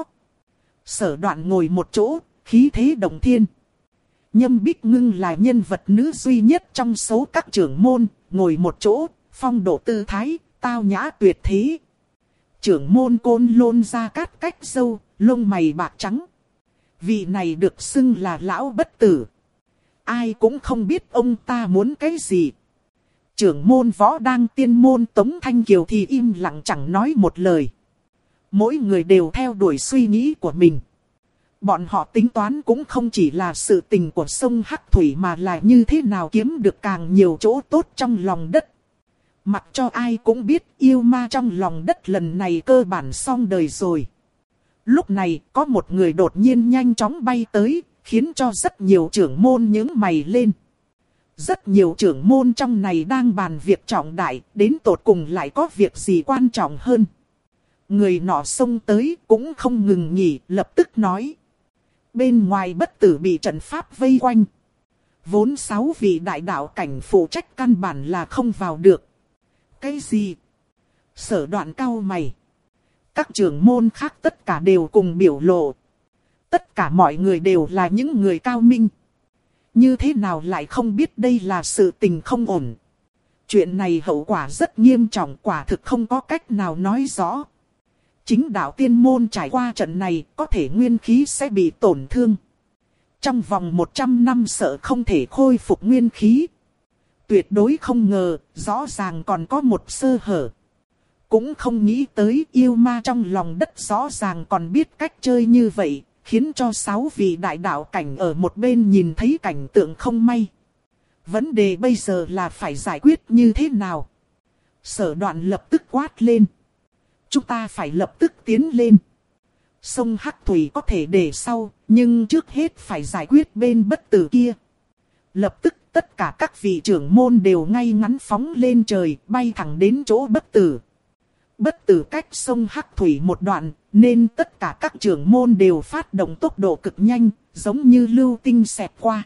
A: Sở Đoạn ngồi một chỗ, khí thế động thiên. Nhâm Bích Ngưng là nhân vật nữ duy nhất trong số các trưởng môn, ngồi một chỗ, phong độ tư thái, tao nhã tuyệt thế. Trưởng môn Côn Lôn Gia Cát cách râu, lông mày bạc trắng. Vị này được xưng là lão bất tử. Ai cũng không biết ông ta muốn cái gì. Trưởng môn Võ Đang Tiên môn Tống Thanh Kiều thì im lặng chẳng nói một lời. Mỗi người đều theo đuổi suy nghĩ của mình. Bọn họ tính toán cũng không chỉ là sự tình của sông Hắc Thủy mà là như thế nào kiếm được càng nhiều chỗ tốt trong lòng đất. Mặc cho ai cũng biết yêu ma trong lòng đất lần này cơ bản xong đời rồi. Lúc này có một người đột nhiên nhanh chóng bay tới, khiến cho rất nhiều trưởng môn nhướng mày lên. Rất nhiều trưởng môn trong này đang bàn việc trọng đại, đến tột cùng lại có việc gì quan trọng hơn. Người nọ xông tới cũng không ngừng nghỉ, lập tức nói. Bên ngoài bất tử bị trận pháp vây quanh. Vốn 6 vị đại đạo cảnh phụ trách căn bản là không vào được. Cái gì? Sở Đoạn cau mày. Các trưởng môn khác tất cả đều cùng biểu lộ. Tất cả mọi người đều là những người cao minh. Như thế nào lại không biết đây là sự tình không ổn. Chuyện này hậu quả rất nghiêm trọng, quả thực không có cách nào nói rõ. Chính đạo tiên môn trải qua trận này có thể nguyên khí sẽ bị tổn thương. Trong vòng 100 năm sợ không thể khôi phục nguyên khí. Tuyệt đối không ngờ, rõ ràng còn có một sơ hở. Cũng không nghĩ tới yêu ma trong lòng đất rõ ràng còn biết cách chơi như vậy, khiến cho 6 vị đại đạo cảnh ở một bên nhìn thấy cảnh tượng không may. Vấn đề bây giờ là phải giải quyết như thế nào? Sở Đoạn lập tức quát lên. Chúng ta phải lập tức tiến lên. Sông Hắc Thủy có thể để sau, nhưng trước hết phải giải quyết bên bất tử kia. Lập tức tất cả các vị trưởng môn đều ngay ngắn phóng lên trời, bay thẳng đến chỗ bất tử. Bất tử cách sông Hắc Thủy một đoạn, nên tất cả các trưởng môn đều phát động tốc độ cực nhanh, giống như lưu tinh xẹt qua.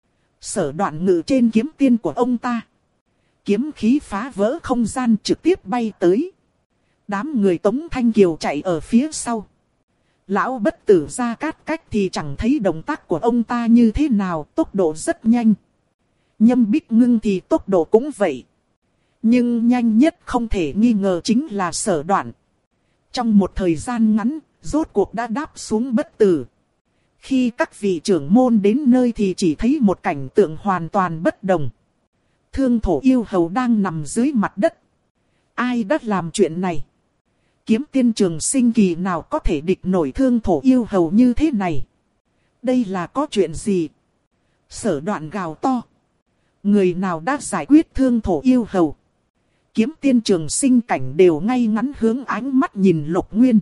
A: Sở Đoạn ngự trên kiếm tiên của ông ta. Kiếm khí phá vỡ không gian trực tiếp bay tới. Đám người Tống Thanh Kiều chạy ở phía sau. Lão bất tử Gia Cát cách thì chẳng thấy động tác của ông ta như thế nào, tốc độ rất nhanh. Nhâm Bích Ngưng thì tốc độ cũng vậy. Nhưng nhanh nhất không thể nghi ngờ chính là Sở Đoạn. Trong một thời gian ngắn, rốt cuộc đã đáp xuống bất tử. Khi các vị trưởng môn đến nơi thì chỉ thấy một cảnh tượng hoàn toàn bất đồng. Thương Thổ Yêu Hầu đang nằm dưới mặt đất. Ai đã làm chuyện này? Kiếm tiên Trường Sinh kỳ nào có thể địch nổi Thương Thổ Yêu Hầu như thế này? Đây là có chuyện gì? Sở Đoạn gào to. Người nào đã giải quyết Thương Thổ Yêu Hầu? Kiếm tiên Trường Sinh cảnh đều ngay ngắn hướng ánh mắt nhìn Lục Nguyên.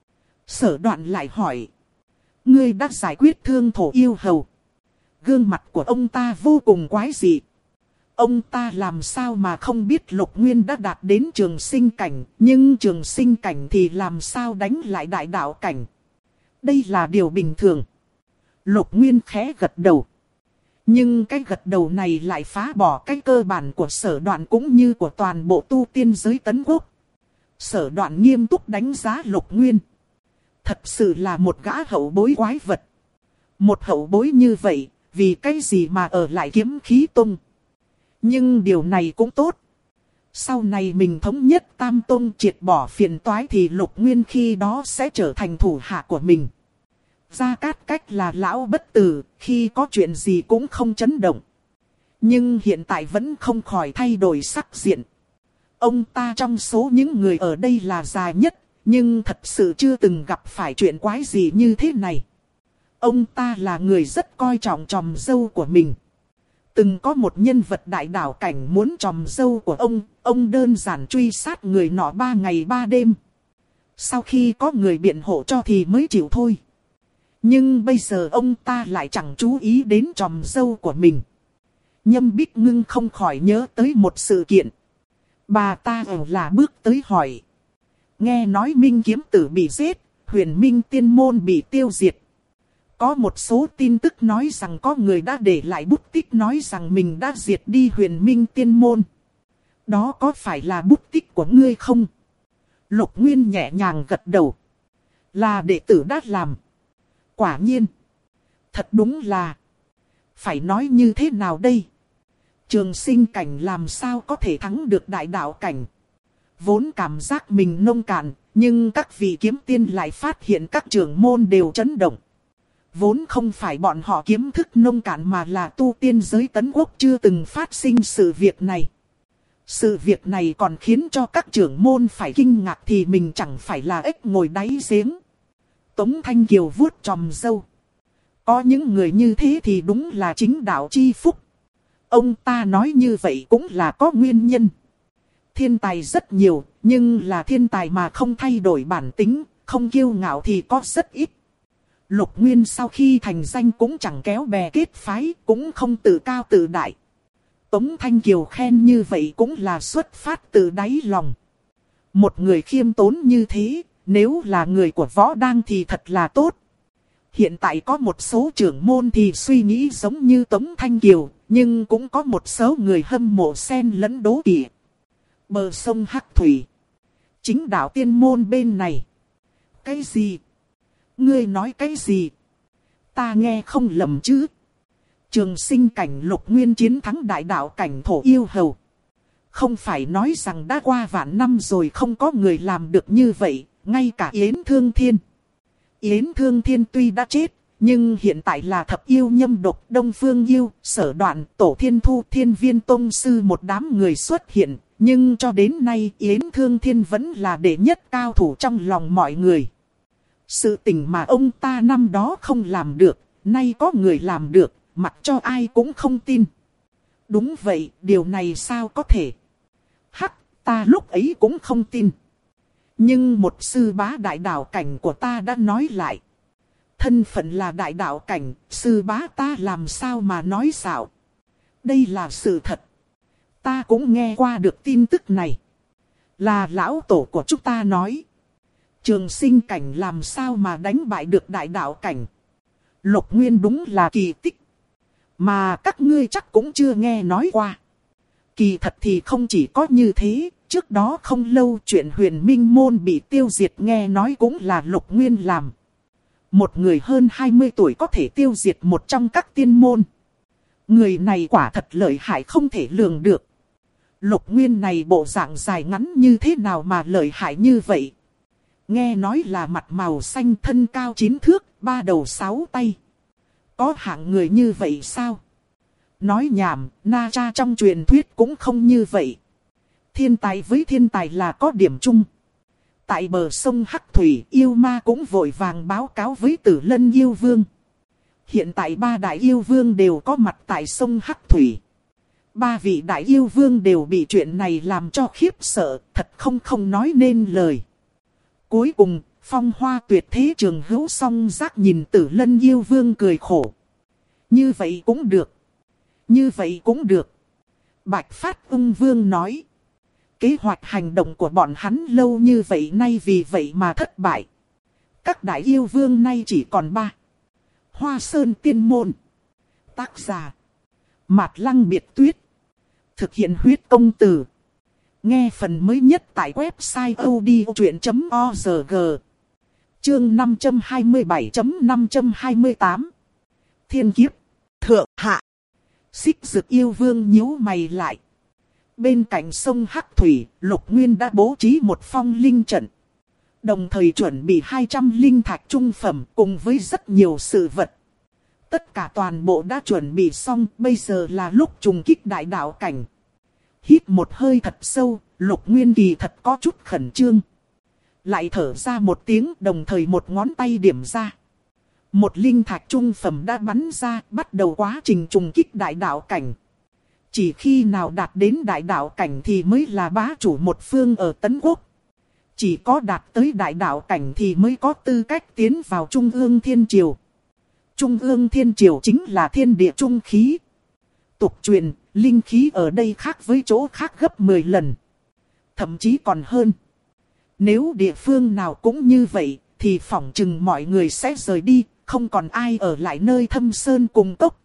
A: Sở Đoạn lại hỏi. Ngươi đã giải quyết Thương Thổ Yêu Hầu? Gương mặt của ông ta vô cùng quái dị. Ông ta làm sao mà không biết Lục Nguyên đã đạt đến Trường Sinh cảnh, nhưng Trường Sinh cảnh thì làm sao đánh lại đại đạo cảnh. Đây là điều bình thường. Lục Nguyên khẽ gật đầu. Nhưng cái gật đầu này lại phá bỏ cái cơ bản của Sở Đoạn cũng như của toàn bộ tu tiên giới Tấn Quốc. Sở Đoạn nghiêm túc đánh giá Lục Nguyên. Thật sự là một gã hậu bối quái vật. Một hậu bối như vậy, vì cái gì mà ở lại Kiếm Khí Tông? Nhưng điều này cũng tốt. Sau này mình thống nhất Tam Tông triệt bỏ phiền toái thì Lục Nguyên khi đó sẽ trở thành thủ hạ của mình. Gia Cát cách là lão bất tử, khi có chuyện gì cũng không chấn động. Nhưng hiện tại vẫn không khỏi thay đổi sắc diện. Ông ta trong số những người ở đây là già nhất, nhưng thật sự chưa từng gặp phải chuyện quái gì như thế này. Ông ta là người rất coi trọng chòm râu của mình. Từng có một nhân vật đại đạo cảnh muốn chòm râu của ông đơn giản truy sát người nọ 3 ngày 3 đêm. Sau khi có người biện hộ cho thì mới chịu thôi. Nhưng bây giờ ông ta lại chẳng chú ý đến tròm râu của mình. Nhâm Bích Ngưng không khỏi nhớ tới một sự kiện. Bà ta là bước tới hỏi. Nghe nói Minh Kiếm Tử bị giết, Huyền Minh Tiên Môn bị tiêu diệt. Có một số tin tức nói rằng có người đã để lại bút tích nói rằng mình đã diệt đi Huyền Minh Tiên Môn. Đó có phải là bút tích của ngươi không? Lục Nguyên nhẹ nhàng gật đầu. Là đệ tử đã làm. Quả nhiên. Thật đúng là. Phải nói như thế nào đây? Trường sinh cảnh làm sao có thể thắng được đại đạo cảnh? Vốn cảm giác mình nông cạn, nhưng các vị kiếm tiên lại phát hiện các trưởng môn đều chấn động. Vốn không phải bọn họ kiếm thức nông cạn mà là tu tiên giới Tấn Quốc chưa từng phát sinh sự việc này. Sự việc này còn khiến cho các trưởng môn phải kinh ngạc thì mình chẳng phải là ếch ngồi đáy giếng. Tống Thanh Kiều vuốt tròm râu. Có những người như thế thì đúng là chính đạo chi phúc. Ông ta nói như vậy cũng là có nguyên nhân. Thiên tài rất nhiều, nhưng là thiên tài mà không thay đổi bản tính, không kiêu ngạo thì có rất ít. Lục Nguyên sau khi thành danh cũng chẳng kéo bè kết phái, cũng không tự cao tự đại. Tống Thanh Kiều khen như vậy cũng là xuất phát từ đáy lòng. Một người khiêm tốn như thế, nếu là người của võ đang thì thật là tốt. Hiện tại có một số trưởng môn thì suy nghĩ giống như Tống Thanh Kiều, nhưng cũng có một số người hâm mộ xen lẫn đố kỵ. Bờ sông Hắc Thủy. Chính đạo tiên môn bên này. Cái gì? Ngươi nói cái gì? Ta nghe không lầm chứ? Trường sinh cảnh Lục Nguyên chiến thắng đại đạo cảnh Thổ Yêu Hầu. Không phải nói rằng đã qua vạn năm rồi không có người làm được như vậy, ngay cả Yến Thương Thiên. Yến Thương Thiên tuy đã chết, nhưng hiện tại là Thập Yêu Nhâm Độc, Đông Phương Yêu, Sở Đoạn, Tổ Thiên Thu, Thiên Viên Tông Sư một đám người xuất hiện. Nhưng cho đến nay Yến Thương Thiên vẫn là đệ nhất cao thủ trong lòng mọi người. Sự tình mà ông ta năm đó không làm được, nay có người làm được, mặc cho ai cũng không tin. Đúng vậy, điều này sao có thể? Hắc, ta lúc ấy cũng không tin. Nhưng một sư bá đại đạo cảnh của ta đã nói lại. Thân phận là đại đạo cảnh, sư bá ta làm sao mà nói xạo. Đây là sự thật. Ta cũng nghe qua được tin tức này. Là lão tổ của chúng ta nói. Trường sinh cảnh làm sao mà đánh bại được đại đạo cảnh. Lục Nguyên đúng là kỳ tích. Mà các ngươi chắc cũng chưa nghe nói qua. Kỳ thật thì không chỉ có như thế. Trước đó không lâu chuyện Huyền Minh Môn bị tiêu diệt nghe nói cũng là Lục Nguyên làm. Một người hơn 20 tuổi có thể tiêu diệt một trong các tiên môn. Người này quả thật lợi hại không thể lường được. Lục Nguyên này bộ dạng dài ngắn như thế nào mà lợi hại như vậy? Nghe nói là mặt màu xanh, thân cao 9 thước, 3 đầu 6 tay. Có hạng người như vậy sao? Nói nhảm, Na Cha trong truyền thuyết cũng không như vậy. Thiên tài với thiên tài là có điểm chung. Tại bờ sông Hắc Thủy, yêu ma cũng vội vàng báo cáo với Tử Lân yêu vương. Hiện tại 3 đại yêu vương đều có mặt tại sông Hắc Thủy. 3 vị đại yêu vương đều bị chuyện này làm cho khiếp sợ, thật không nói nên lời. Cuối cùng, Phong Hoa Tuyệt Thế Trường Hữu song giác nhìn Tử Lân yêu vương cười khổ. Như vậy cũng được. Như vậy cũng được. Bạch Phát Ung Vương nói. Kế hoạch hành động của bọn hắn lâu như vậy nay vì vậy mà thất bại. Các đại yêu vương nay chỉ còn 3. Hoa Sơn Tiên Môn. Tác giả. Mạt Lăng Biệt Tuyết. Thực hiện huyết công từ. Nghe phần mới nhất tại website odchuyện.org. Chương 527.528. Thiên kiếp. Thượng hạ. Xích Dực yêu vương nhíu mày lại. Bên cạnh sông Hắc Thủy, Lục Nguyên đã bố trí một phong linh trận. Đồng thời chuẩn bị 200 linh thạch trung phẩm cùng với rất nhiều sự vật. Tất cả toàn bộ đã chuẩn bị xong, bây giờ là lúc trùng kích đại đạo cảnh. Hít một hơi thật sâu, Lục Nguyên kỳ thật có chút khẩn trương. Lại thở ra một tiếng, đồng thời một ngón tay điểm ra. Một linh thạch trung phẩm đã bắn ra, bắt đầu quá trình trùng kích đại đạo cảnh. Chỉ khi nào đạt đến đại đạo cảnh thì mới là bá chủ một phương ở Tấn Quốc. Chỉ có đạt tới đại đạo cảnh thì mới có tư cách tiến vào Trung ương Thiên Triều. Trung ương thiên triều chính là thiên địa trung khí. Tục truyền, linh khí ở đây khác với chỗ khác gấp 10 lần. Thậm chí còn hơn. Nếu địa phương nào cũng như vậy, thì phỏng chừng mọi người sẽ rời đi, không còn ai ở lại nơi thâm sơn cùng cốc.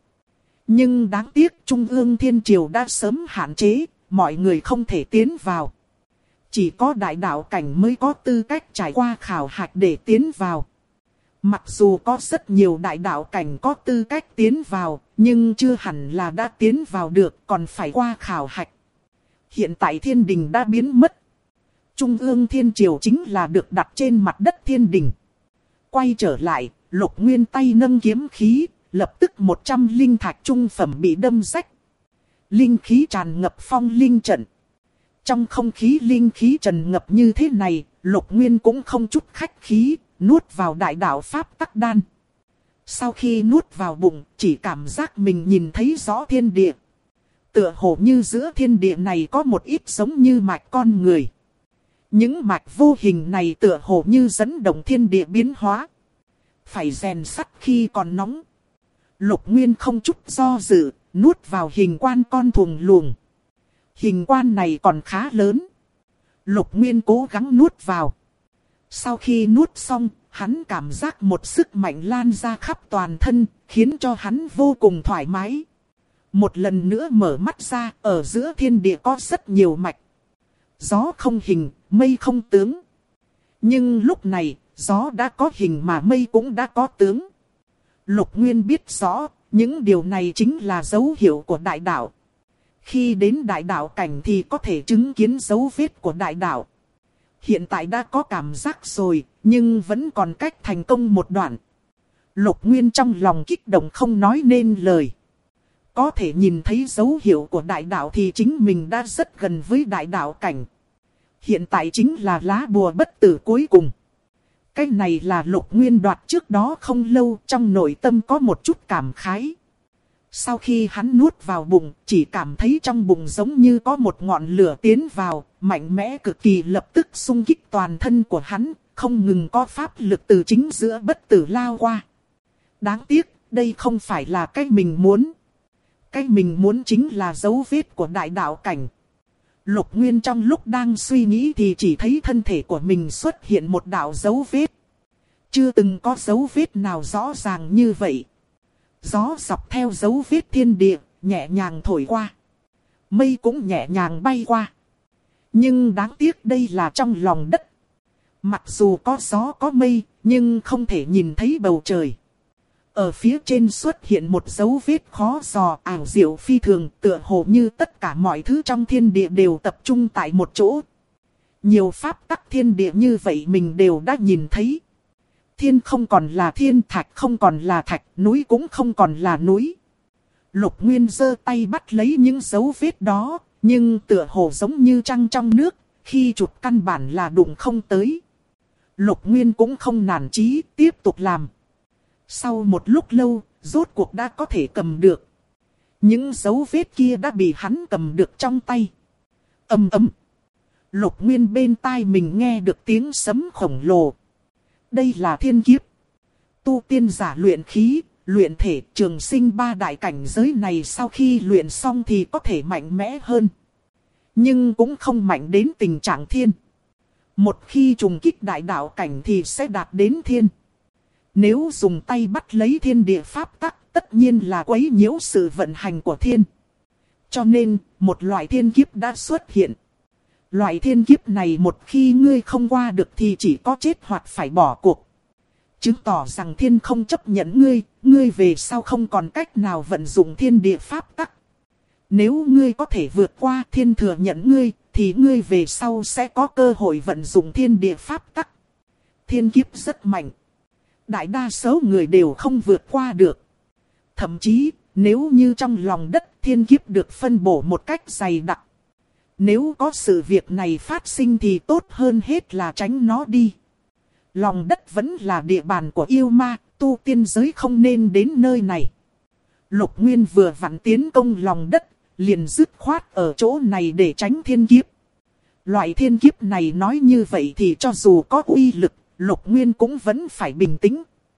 A: Nhưng đáng tiếc Trung ương thiên triều đã sớm hạn chế, mọi người không thể tiến vào. Chỉ có đại đạo cảnh mới có tư cách trải qua khảo hạch để tiến vào. Mặc dù có rất nhiều đại đạo cảnh có tư cách tiến vào, nhưng chưa hẳn là đã tiến vào được, còn phải qua khảo hạch. Hiện tại thiên đình đã biến mất. Trung ương thiên triều chính là được đặt trên mặt đất thiên đình. Quay trở lại, Lục Nguyên tay nâng kiếm khí, lập tức 100 linh thạch trung phẩm bị đâm rách. Linh khí tràn ngập phong linh trận. Trong không khí linh khí tràn ngập như thế này, Lục Nguyên cũng không chút khách khí, nuốt vào đại đạo pháp tắc đan. Sau khi nuốt vào bụng, chỉ cảm giác mình nhìn thấy rõ thiên địa. Tựa hồ như giữa thiên địa này có một ít giống như mạch con người. Những mạch vô hình này tựa hồ như dẫn động thiên địa biến hóa. Phải rèn sắt khi còn nóng. Lục Nguyên không chút do dự, nuốt vào hình quan con thuồng luồng. Hình quan này còn khá lớn. Lục Nguyên cố gắng nuốt vào. Sau khi nuốt xong, hắn cảm giác một sức mạnh lan ra khắp toàn thân, khiến cho hắn vô cùng thoải mái. Một lần nữa mở mắt ra, ở giữa thiên địa có rất nhiều mạch. Gió không hình, mây không tướng. Nhưng lúc này, gió đã có hình mà mây cũng đã có tướng. Lục Nguyên biết rõ, những điều này chính là dấu hiệu của đại đạo. Khi đến đại đạo cảnh thì có thể chứng kiến dấu vết của đại đạo. Hiện tại đã có cảm giác rồi, nhưng vẫn còn cách thành công một đoạn. Lục Nguyên trong lòng kích động không nói nên lời. Có thể nhìn thấy dấu hiệu của đại đạo thì chính mình đã rất gần với đại đạo cảnh. Hiện tại chính là lá bùa bất tử cuối cùng. Cái này là Lục Nguyên đoạt trước đó không lâu, trong nội tâm có một chút cảm khái. Sau khi hắn nuốt vào bụng, chỉ cảm thấy trong bụng giống như có một ngọn lửa tiến vào, mạnh mẽ cực kỳ, lập tức xung kích toàn thân của hắn, không ngừng có pháp lực từ chính giữa bất tử lao qua. Đáng tiếc, đây không phải là cái mình muốn. Cái mình muốn chính là dấu vết của đại đạo cảnh. Lục Nguyên trong lúc đang suy nghĩ thì chỉ thấy thân thể của mình xuất hiện một đạo dấu vết. Chưa từng có dấu vết nào rõ ràng như vậy. Gió dọc theo dấu vết thiên địa, nhẹ nhàng thổi qua. Mây cũng nhẹ nhàng bay qua. Nhưng đáng tiếc đây là trong lòng đất. Mặc dù có gió có mây, nhưng không thể nhìn thấy bầu trời. Ở phía trên xuất hiện một dấu vết khó dò, ảo diệu phi thường, tựa hồ như tất cả mọi thứ trong thiên địa đều tập trung tại một chỗ. Nhiều pháp tắc thiên địa như vậy mình đều đã nhìn thấy. Thiên không còn là thiên, thạch không còn là thạch, núi cũng không còn là núi. Lục Nguyên giơ tay bắt lấy những dấu vết đó, nhưng tựa hồ giống như trăng trong nước, khi chụp căn bản là đụng không tới. Lục Nguyên cũng không nản chí, tiếp tục làm. Sau một lúc lâu, rốt cuộc đã có thể cầm được. Những dấu vết kia đã bị hắn cầm được trong tay. Ầm ầm. Lục Nguyên bên tai mình nghe được tiếng sấm khổng lồ. Đây là thiên kiếp. Tu tiên giả luyện khí, luyện thể, trường sinh ba đại cảnh giới này sau khi luyện xong thì có thể mạnh mẽ hơn. Nhưng cũng không mạnh đến tình trạng thiên. Một khi trùng kích đại đạo cảnh thì sẽ đạt đến thiên. Nếu dùng tay bắt lấy thiên địa pháp tắc, tất nhiên là quấy nhiễu sự vận hành của thiên. Cho nên, một loại thiên kiếp đã xuất hiện. Loại thiên kiếp này một khi ngươi không qua được thì chỉ có chết hoặc phải bỏ cuộc. Chứng tỏ rằng thiên không chấp nhận ngươi về sau không còn cách nào vận dụng thiên địa pháp tắc. Nếu ngươi có thể vượt qua thiên thừa nhận ngươi, thì ngươi về sau sẽ có cơ hội vận dụng thiên địa pháp tắc. Thiên kiếp rất mạnh. Đại đa số người đều không vượt qua được. Thậm chí, nếu như trong lòng đất thiên kiếp được phân bổ một cách dày đặc. Nếu có sự việc này phát sinh thì tốt hơn hết là tránh nó đi. Lòng đất vẫn là địa bàn của yêu ma, tu tiên giới không nên đến nơi này. Lục Nguyên vừa vặn tiến công lòng đất, liền dứt khoát ở chỗ này để tránh thiên kiếp. Loại thiên kiếp này nói như vậy thì cho dù có uy lực, Lục Nguyên cũng vẫn phải bình tĩnh.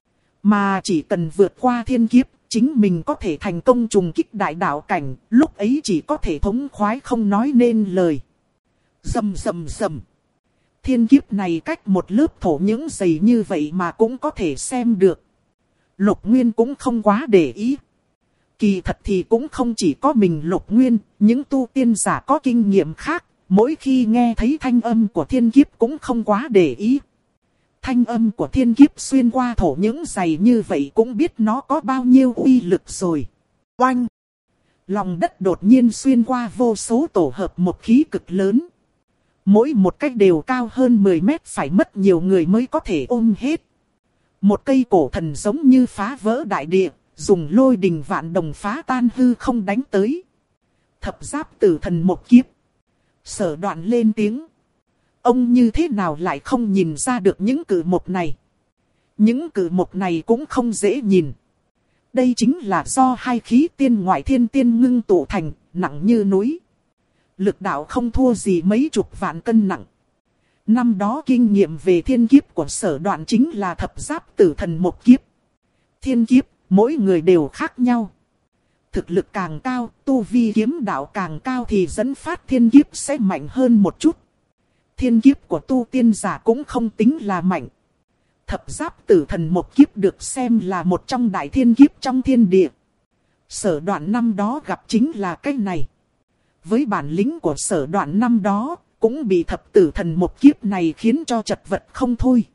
A: Mà chỉ cần vượt qua thiên kiếp, chính mình có thể thành công trùng kích đại đạo cảnh, lúc ấy chỉ có thể thống khoái không nói nên lời. Rầm rầm rầm. Thiên kiếp này cách một lớp thổ những dày như vậy mà cũng có thể xem được. Lục Nguyên cũng không quá để ý. Kỳ thật thì cũng không chỉ có mình Lục Nguyên, những tu tiên giả có kinh nghiệm khác, mỗi khi nghe thấy thanh âm của thiên kiếp cũng không quá để ý. Thanh âm của thiên kiếp xuyên qua thổ những dày như vậy cũng biết nó có bao nhiêu uy lực rồi. Oanh! Lòng đất đột nhiên xuyên qua vô số tổ hợp một khí cực lớn. Mỗi một cách đều cao hơn 10 mét, phải mất nhiều người mới có thể ôm hết. Một cây cổ thần giống như phá vỡ đại địa, dùng lôi đình vạn đồng phá tan hư không đánh tới. Thập giáp tử thần một kiếp. Sở Đoạn lên tiếng. Ông như thế nào lại không nhìn ra được những cử mộc này? Những cử mộc này cũng không dễ nhìn. Đây chính là do hai khí tiên ngoại thiên tiên ngưng tụ thành, nặng như núi. Lực đạo không thua gì mấy chục vạn cân nặng. Năm đó kinh nghiệm về thiên kiếp của Sở Đoạn chính là thập giáp tử thần một kiếp. Thiên kiếp, mỗi người đều khác nhau. Thực lực càng cao, tu vi kiếm đạo càng cao thì dẫn phát thiên kiếp sẽ mạnh hơn một chút. Thiên kiếp của tu tiên giả cũng không tính là mạnh. Thập giáp tử thần một kiếp được xem là một trong đại thiên kiếp trong thiên địa. Sở Đoạn năm đó gặp chính là cái này. Với bản lĩnh của Sở Đoạn năm đó, cũng bị thập tử thần một kiếp này khiến cho chật vật không thôi.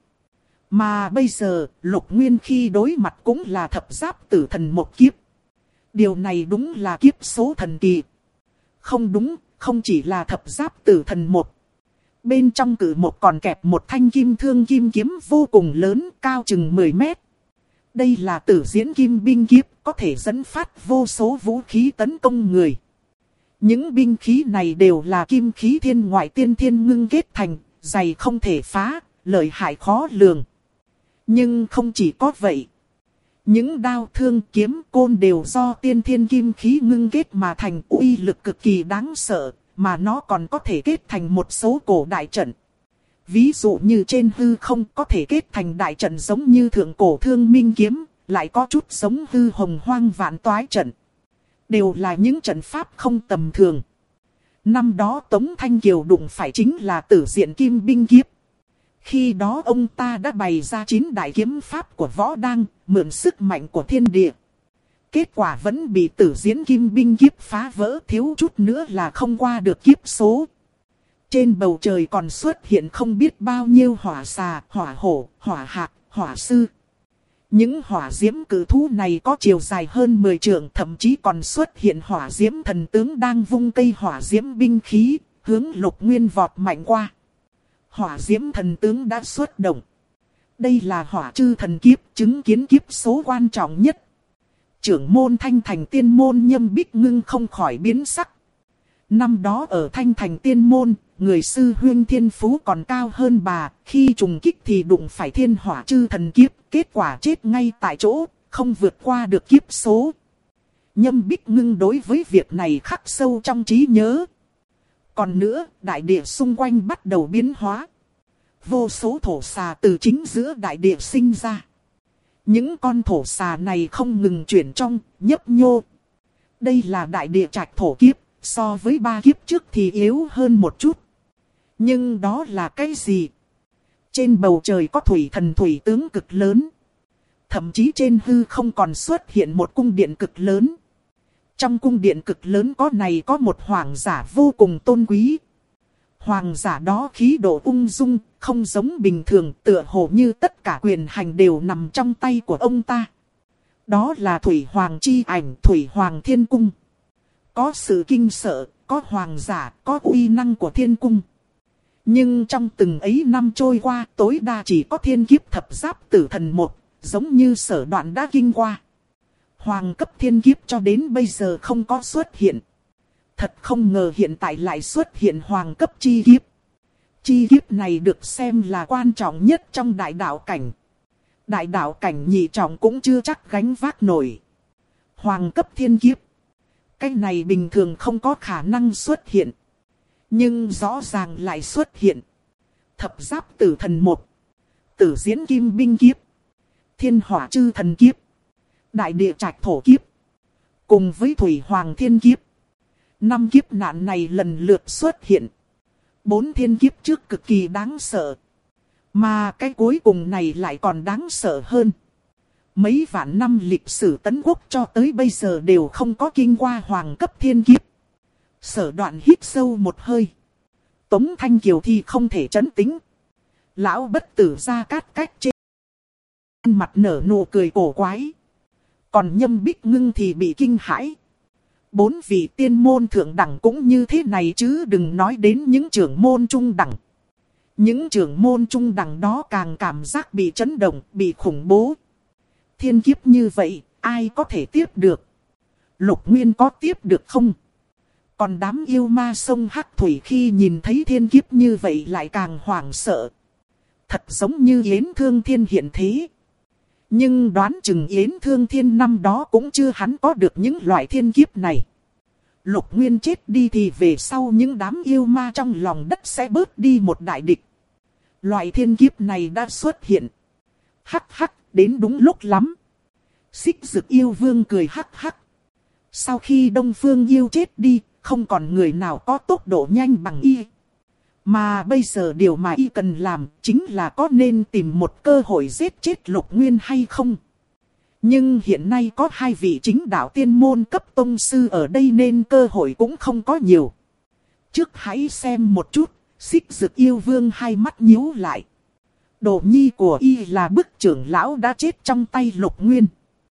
A: Mà bây giờ, Lục Nguyên khi đối mặt cũng là thập giáp tử thần một kiếp. Điều này đúng là kiếp số thần kỳ. Không đúng, không chỉ là thập giáp tử thần một. Bên trong cử một còn kẹp một thanh kim thương kim kiếm vô cùng lớn, cao chừng 10 mét. Đây là tử diễn kim binh kiếp, có thể dẫn phát vô số vũ khí tấn công người. Những binh khí này đều là kim khí thiên ngoại tiên thiên ngưng kết thành, dày không thể phá, lợi hại khó lường. Nhưng không chỉ có vậy. Những đao thương kiếm côn đều do tiên thiên kim khí ngưng kết mà thành, uy lực cực kỳ đáng sợ, mà nó còn có thể kết thành một số cổ đại trận. Ví dụ như trên hư không có thể kết thành đại trận giống như thượng cổ thương minh kiếm, lại có chút giống hư hồng hoang vạn toái trận. Đều là những trận pháp không tầm thường. Năm đó Tống Thanh Kiều đụng phải chính là tử diện kim binh kiếp. Khi đó ông ta đã bày ra 9 đại kiếm pháp của võ đăng, mượn sức mạnh của thiên địa. Kết quả vẫn bị tử diễn kim binh kiếp phá vỡ, thiếu chút nữa là không qua được kiếp số. Trên bầu trời còn xuất hiện không biết bao nhiêu hỏa xà, hỏa hổ, hỏa hạc, hỏa sư. Những hỏa diễm cử thú này có chiều dài hơn 10 trượng, thậm chí còn xuất hiện hỏa diễm thần tướng đang vung cây hỏa diễm binh khí, hướng Lục Nguyên vọt mạnh qua. Hỏa diễm thần tướng đã xuất động. Đây là hỏa chư thần kiếp, chứng kiến kiếp số quan trọng nhất. Trưởng môn Thanh Thành Tiên Môn Nhâm Bích Ngưng không khỏi biến sắc. Năm đó ở Thanh Thành Tiên Môn, người sư huynh thiên phú còn cao hơn bà, khi trùng kích thì đụng phải thiên hỏa chư thần kiếp, kết quả chết ngay tại chỗ, không vượt qua được kiếp số. Nhâm Bích Ngưng đối với việc này khắc sâu trong trí nhớ. Còn nữa, đại địa xung quanh bắt đầu biến hóa. Vô số thổ xà từ chính giữa đại địa sinh ra. Những con thổ xà này không ngừng chuyển trong, nhấp nhô. Đây là đại địa trạch thổ kiếp, so với 3 kiếp trước thì yếu hơn một chút. Nhưng đó là cái gì? Trên bầu trời có thủy thần thủy tướng cực lớn. Thậm chí trên hư không còn xuất hiện một cung điện cực lớn. Trong cung điện cực lớn này có một hoàng giả vô cùng tôn quý. Hoàng giả đó khí độ ung dung, không giống bình thường, tựa hồ như tất cả quyền hành đều nằm trong tay của ông ta. Đó là Thủy Hoàng chi ảnh, Thủy Hoàng Thiên Cung. Có sự kinh sợ, có hoàng giả, có uy năng của thiên cung. Nhưng trong từng ấy năm trôi qua, tối đa chỉ có thiên kiếp thập giáp tử thần một, giống như Sở Đoạn đã kinh qua. Hoàng cấp thiên kiếp cho đến bây giờ không có xuất hiện. Thật không ngờ hiện tại lại xuất hiện hoàng cấp chi kiếp. Chi kiếp này được xem là quan trọng nhất trong đại đạo cảnh. Đại đạo cảnh nhị trọng cũng chưa chắc gánh vác nổi. Hoàng cấp thiên kiếp. Cái này bình thường không có khả năng xuất hiện. Nhưng rõ ràng lại xuất hiện. Thập giáp tử thần một. Tử diễn kim binh kiếp. Thiên hỏa chư thần kiếp, đại địa trạch thổ kiếp, cùng với thủy hoàng thiên kiếp. 5 kiếp nạn này lần lượt xuất hiện. 4 thiên kiếp trước cực kỳ đáng sợ. Mà cái cuối cùng này lại còn đáng sợ hơn. Mấy vạn năm lịch sử Tấn Quốc cho tới bây giờ đều không có kinh qua hoàng cấp thiên kiếp. Sở Đoạn hít sâu một hơi. Tống Thanh Kiều thì không thể trấn tĩnh. Lão bất tử Gia Cát Cách trên mặt nở nụ cười cổ quái. Còn Nhâm Bích Ngưng thì bị kinh hãi. 4 vị tiên môn thượng đẳng cũng như thế này chứ đừng nói đến những trưởng môn trung đẳng. Những trưởng môn trung đẳng đó càng cảm giác bị chấn động, bị khủng bố. Thiên kiếp như vậy, ai có thể tiếp được? Lục Nguyên có tiếp được không? Còn đám yêu ma sông Hắc Thủy khi nhìn thấy thiên kiếp như vậy lại càng hoảng sợ. Thật giống như Yến Thương Thiên hiện thế. Nhưng đoán chừng Yến Thương Thiên năm đó cũng chưa hắn có được những loại thiên kiếp này. Lục Nguyên chết đi thì về sau những đám yêu ma trong lòng đất sẽ bớt đi một đại địch. Loại thiên kiếp này đã xuất hiện. Hắc hắc, đến đúng lúc lắm. Xích Dực yêu vương cười hắc hắc. Sau khi Đông Phương yêu chết đi, không còn người nào có tốc độ nhanh bằng y. Mà bây giờ điều mà y cần làm chính là có nên tìm một cơ hội giết chết Lục Nguyên hay không. Nhưng hiện nay có 2 vị chính đạo tiên môn cấp tông sư ở đây nên cơ hội cũng không có nhiều. Trước hãy xem một chút, Xích Dực yêu vương hai mắt nhíu lại. Đồ nhi của y là bức trưởng lão đã chết trong tay Lục Nguyên.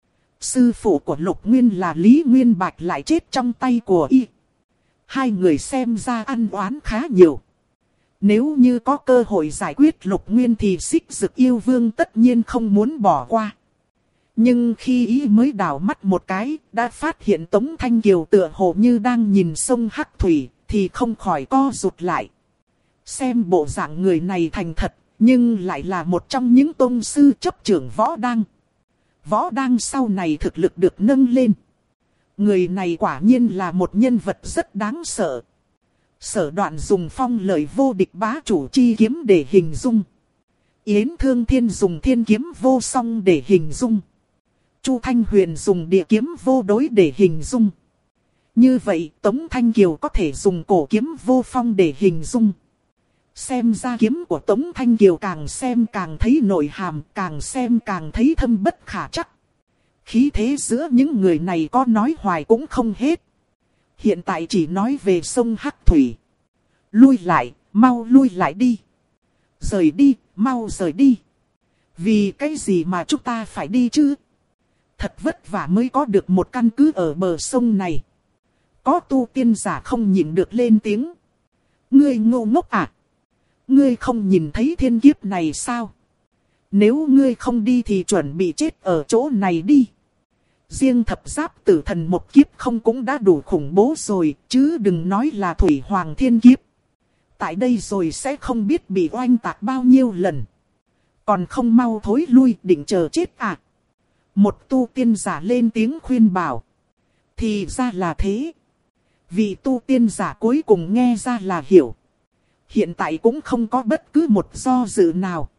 A: Sư phụ của Lục Nguyên là Lý Nguyên Bạch lại chết trong tay của y. 2 người xem ra ăn oán khá nhiều. Nếu như có cơ hội giải quyết Lục Nguyên thì Xích Dực yêu vương tất nhiên không muốn bỏ qua. Nhưng khi ý mới đảo mắt một cái, đã phát hiện Tống Thanh Kiều tựa hồ như đang nhìn sông Hắc Thủy, thì không khỏi co rụt lại. Xem bộ dạng người này thành thật, nhưng lại là một trong những tông sư chấp trưởng Võ Đăng. Võ Đăng sau này thực lực được nâng lên. Người này quả nhiên là một nhân vật rất đáng sợ. Sở Đoạn dùng phong lời vô địch bá chủ chi kiếm để hình dung. Yến Thương Thiên dùng thiên kiếm vô song để hình dung. Chu Thanh Huyền dùng địa kiếm vô đối để hình dung. Như vậy Tống Thanh Kiều có thể dùng cổ kiếm vô phong để hình dung. Xem ra kiếm của Tống Thanh Kiều càng xem càng thấy nội hàm, càng xem càng thấy thâm bất khả trắc. Khí thế giữa những người này có nói hoài cũng không hết. Hiện tại chỉ nói về sông Hắc Thủy. Lui lại, mau lui lại đi. Rời đi, mau rời đi. Vì cái gì mà chúng ta phải đi chứ? Thật vất vả mới có được một căn cứ ở bờ sông này. Có tu tiên giả không nhịn được lên tiếng. Ngươi ngô ngốc à? Ngươi không nhìn thấy thiên kiếp này sao? Nếu ngươi không đi thì chuẩn bị chết ở chỗ này đi. Riêng thập giáp tử thần một kiếp không cũng đã đủ khủng bố rồi, chứ đừng nói là thủy hoàng thiên kiếp. Tại đây rồi sẽ không biết bị oanh tạc bao nhiêu lần. Còn không mau thối lui định chờ chết à? Một tu tiên giả lên tiếng khuyên bảo. Thì ra là thế. Vì tu tiên giả cuối cùng nghe ra là hiểu. Hiện tại cũng không có bất cứ một do dự nào.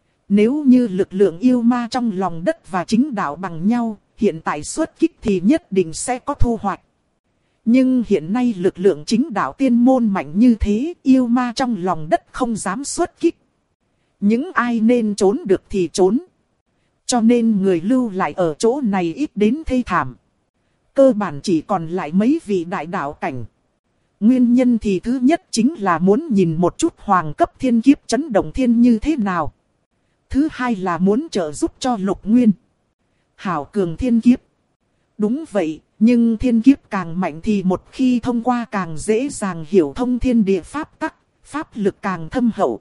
A: Nếu như lực lượng yêu ma trong lòng đất và chính đạo bằng nhau, hiện tại xuất kích thì nhất định sẽ có thu hoạch. Nhưng hiện nay lực lượng chính đạo tiên môn mạnh như thế, yêu ma trong lòng đất không dám xuất kích. Những ai nên trốn được thì trốn. Cho nên người lưu lại ở chỗ này ít đến thê thảm. Cơ bản chỉ còn lại mấy vị đại đạo cảnh. Nguyên nhân thì thứ nhất chính là muốn nhìn một chút hoàng cấp thiên kiếp chấn động thiên như thế nào. Thứ hai là muốn trợ giúp cho Lục Nguyên. Hảo cường thiên kiếp. Đúng vậy, nhưng thiên kiếp càng mạnh thì một khi thông qua càng dễ dàng hiểu thông thiên địa pháp tắc, pháp lực càng thâm hậu.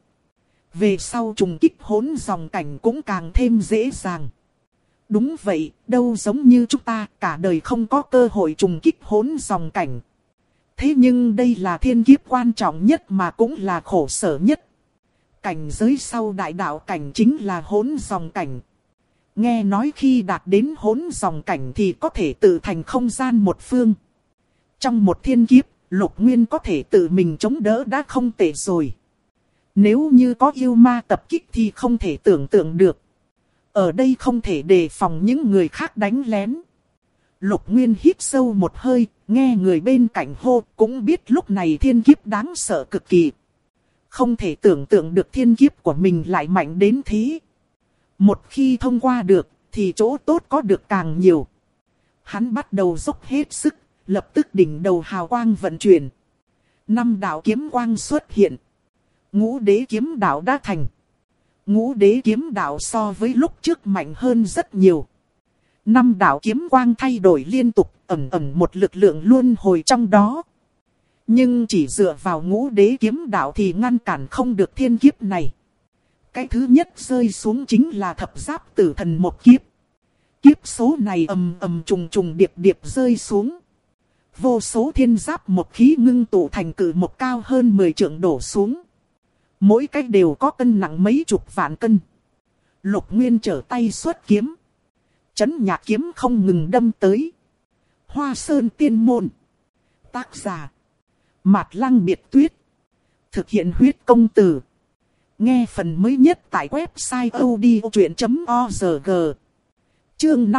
A: Về sau trùng kích hỗn dòng cảnh cũng càng thêm dễ dàng. Đúng vậy, đâu giống như chúng ta cả đời không có cơ hội trùng kích hỗn dòng cảnh. Thế nhưng đây là thiên kiếp quan trọng nhất mà cũng là khổ sở nhất. Cảnh giới sau đại đạo cảnh chính là hỗn dòng cảnh. Nghe nói khi đạt đến hỗn dòng cảnh thì có thể tự thành không gian một phương. Trong một thiên kiếp, Lục Nguyên có thể tự mình chống đỡ đã không tệ rồi. Nếu như có yêu ma tập kích thì không thể tưởng tượng được. Ở đây không thể đề phòng những người khác đánh lén. Lục Nguyên hít sâu một hơi, nghe người bên cạnh hô, cũng biết lúc này thiên kiếp đáng sợ cực kỳ. Không thể tưởng tượng được thiên kiếp của mình lại mạnh đến thế. Một khi thông qua được, thì chỗ tốt có được càng nhiều. Hắn bắt đầu dốc hết sức, lập tức đỉnh đầu hào quang vận chuyển. 5 đạo kiếm quang xuất hiện. Ngũ đế kiếm đạo đã thành. Ngũ đế kiếm đạo so với lúc trước mạnh hơn rất nhiều. 5 đạo kiếm quang thay đổi liên tục, ẩn ẩn một lực lượng luân hồi trong đó. Nhưng chỉ dựa vào ngũ đế kiếm đạo thì ngăn cản không được thiên kiếp này. Cái thứ nhất rơi xuống chính là thập giáp tử thần một kiếp. Kiếp số này ầm ầm trùng trùng điệp điệp rơi xuống. Vô số thiên giáp một khí ngưng tụ thành cự một cao hơn 10 trượng đổ xuống. Mỗi cái đều có cân nặng mấy chục vạn cân. Lục Nguyên trở tay xuất kiếm. Chấn nhạc kiếm không ngừng đâm tới. Hoa Sơn Tiên Môn. Tác giả Mạt Lăng Biệt Tuyết. Thực hiện huyết công từ. Nghe phần mới nhất tại website odchuyện.org. Chương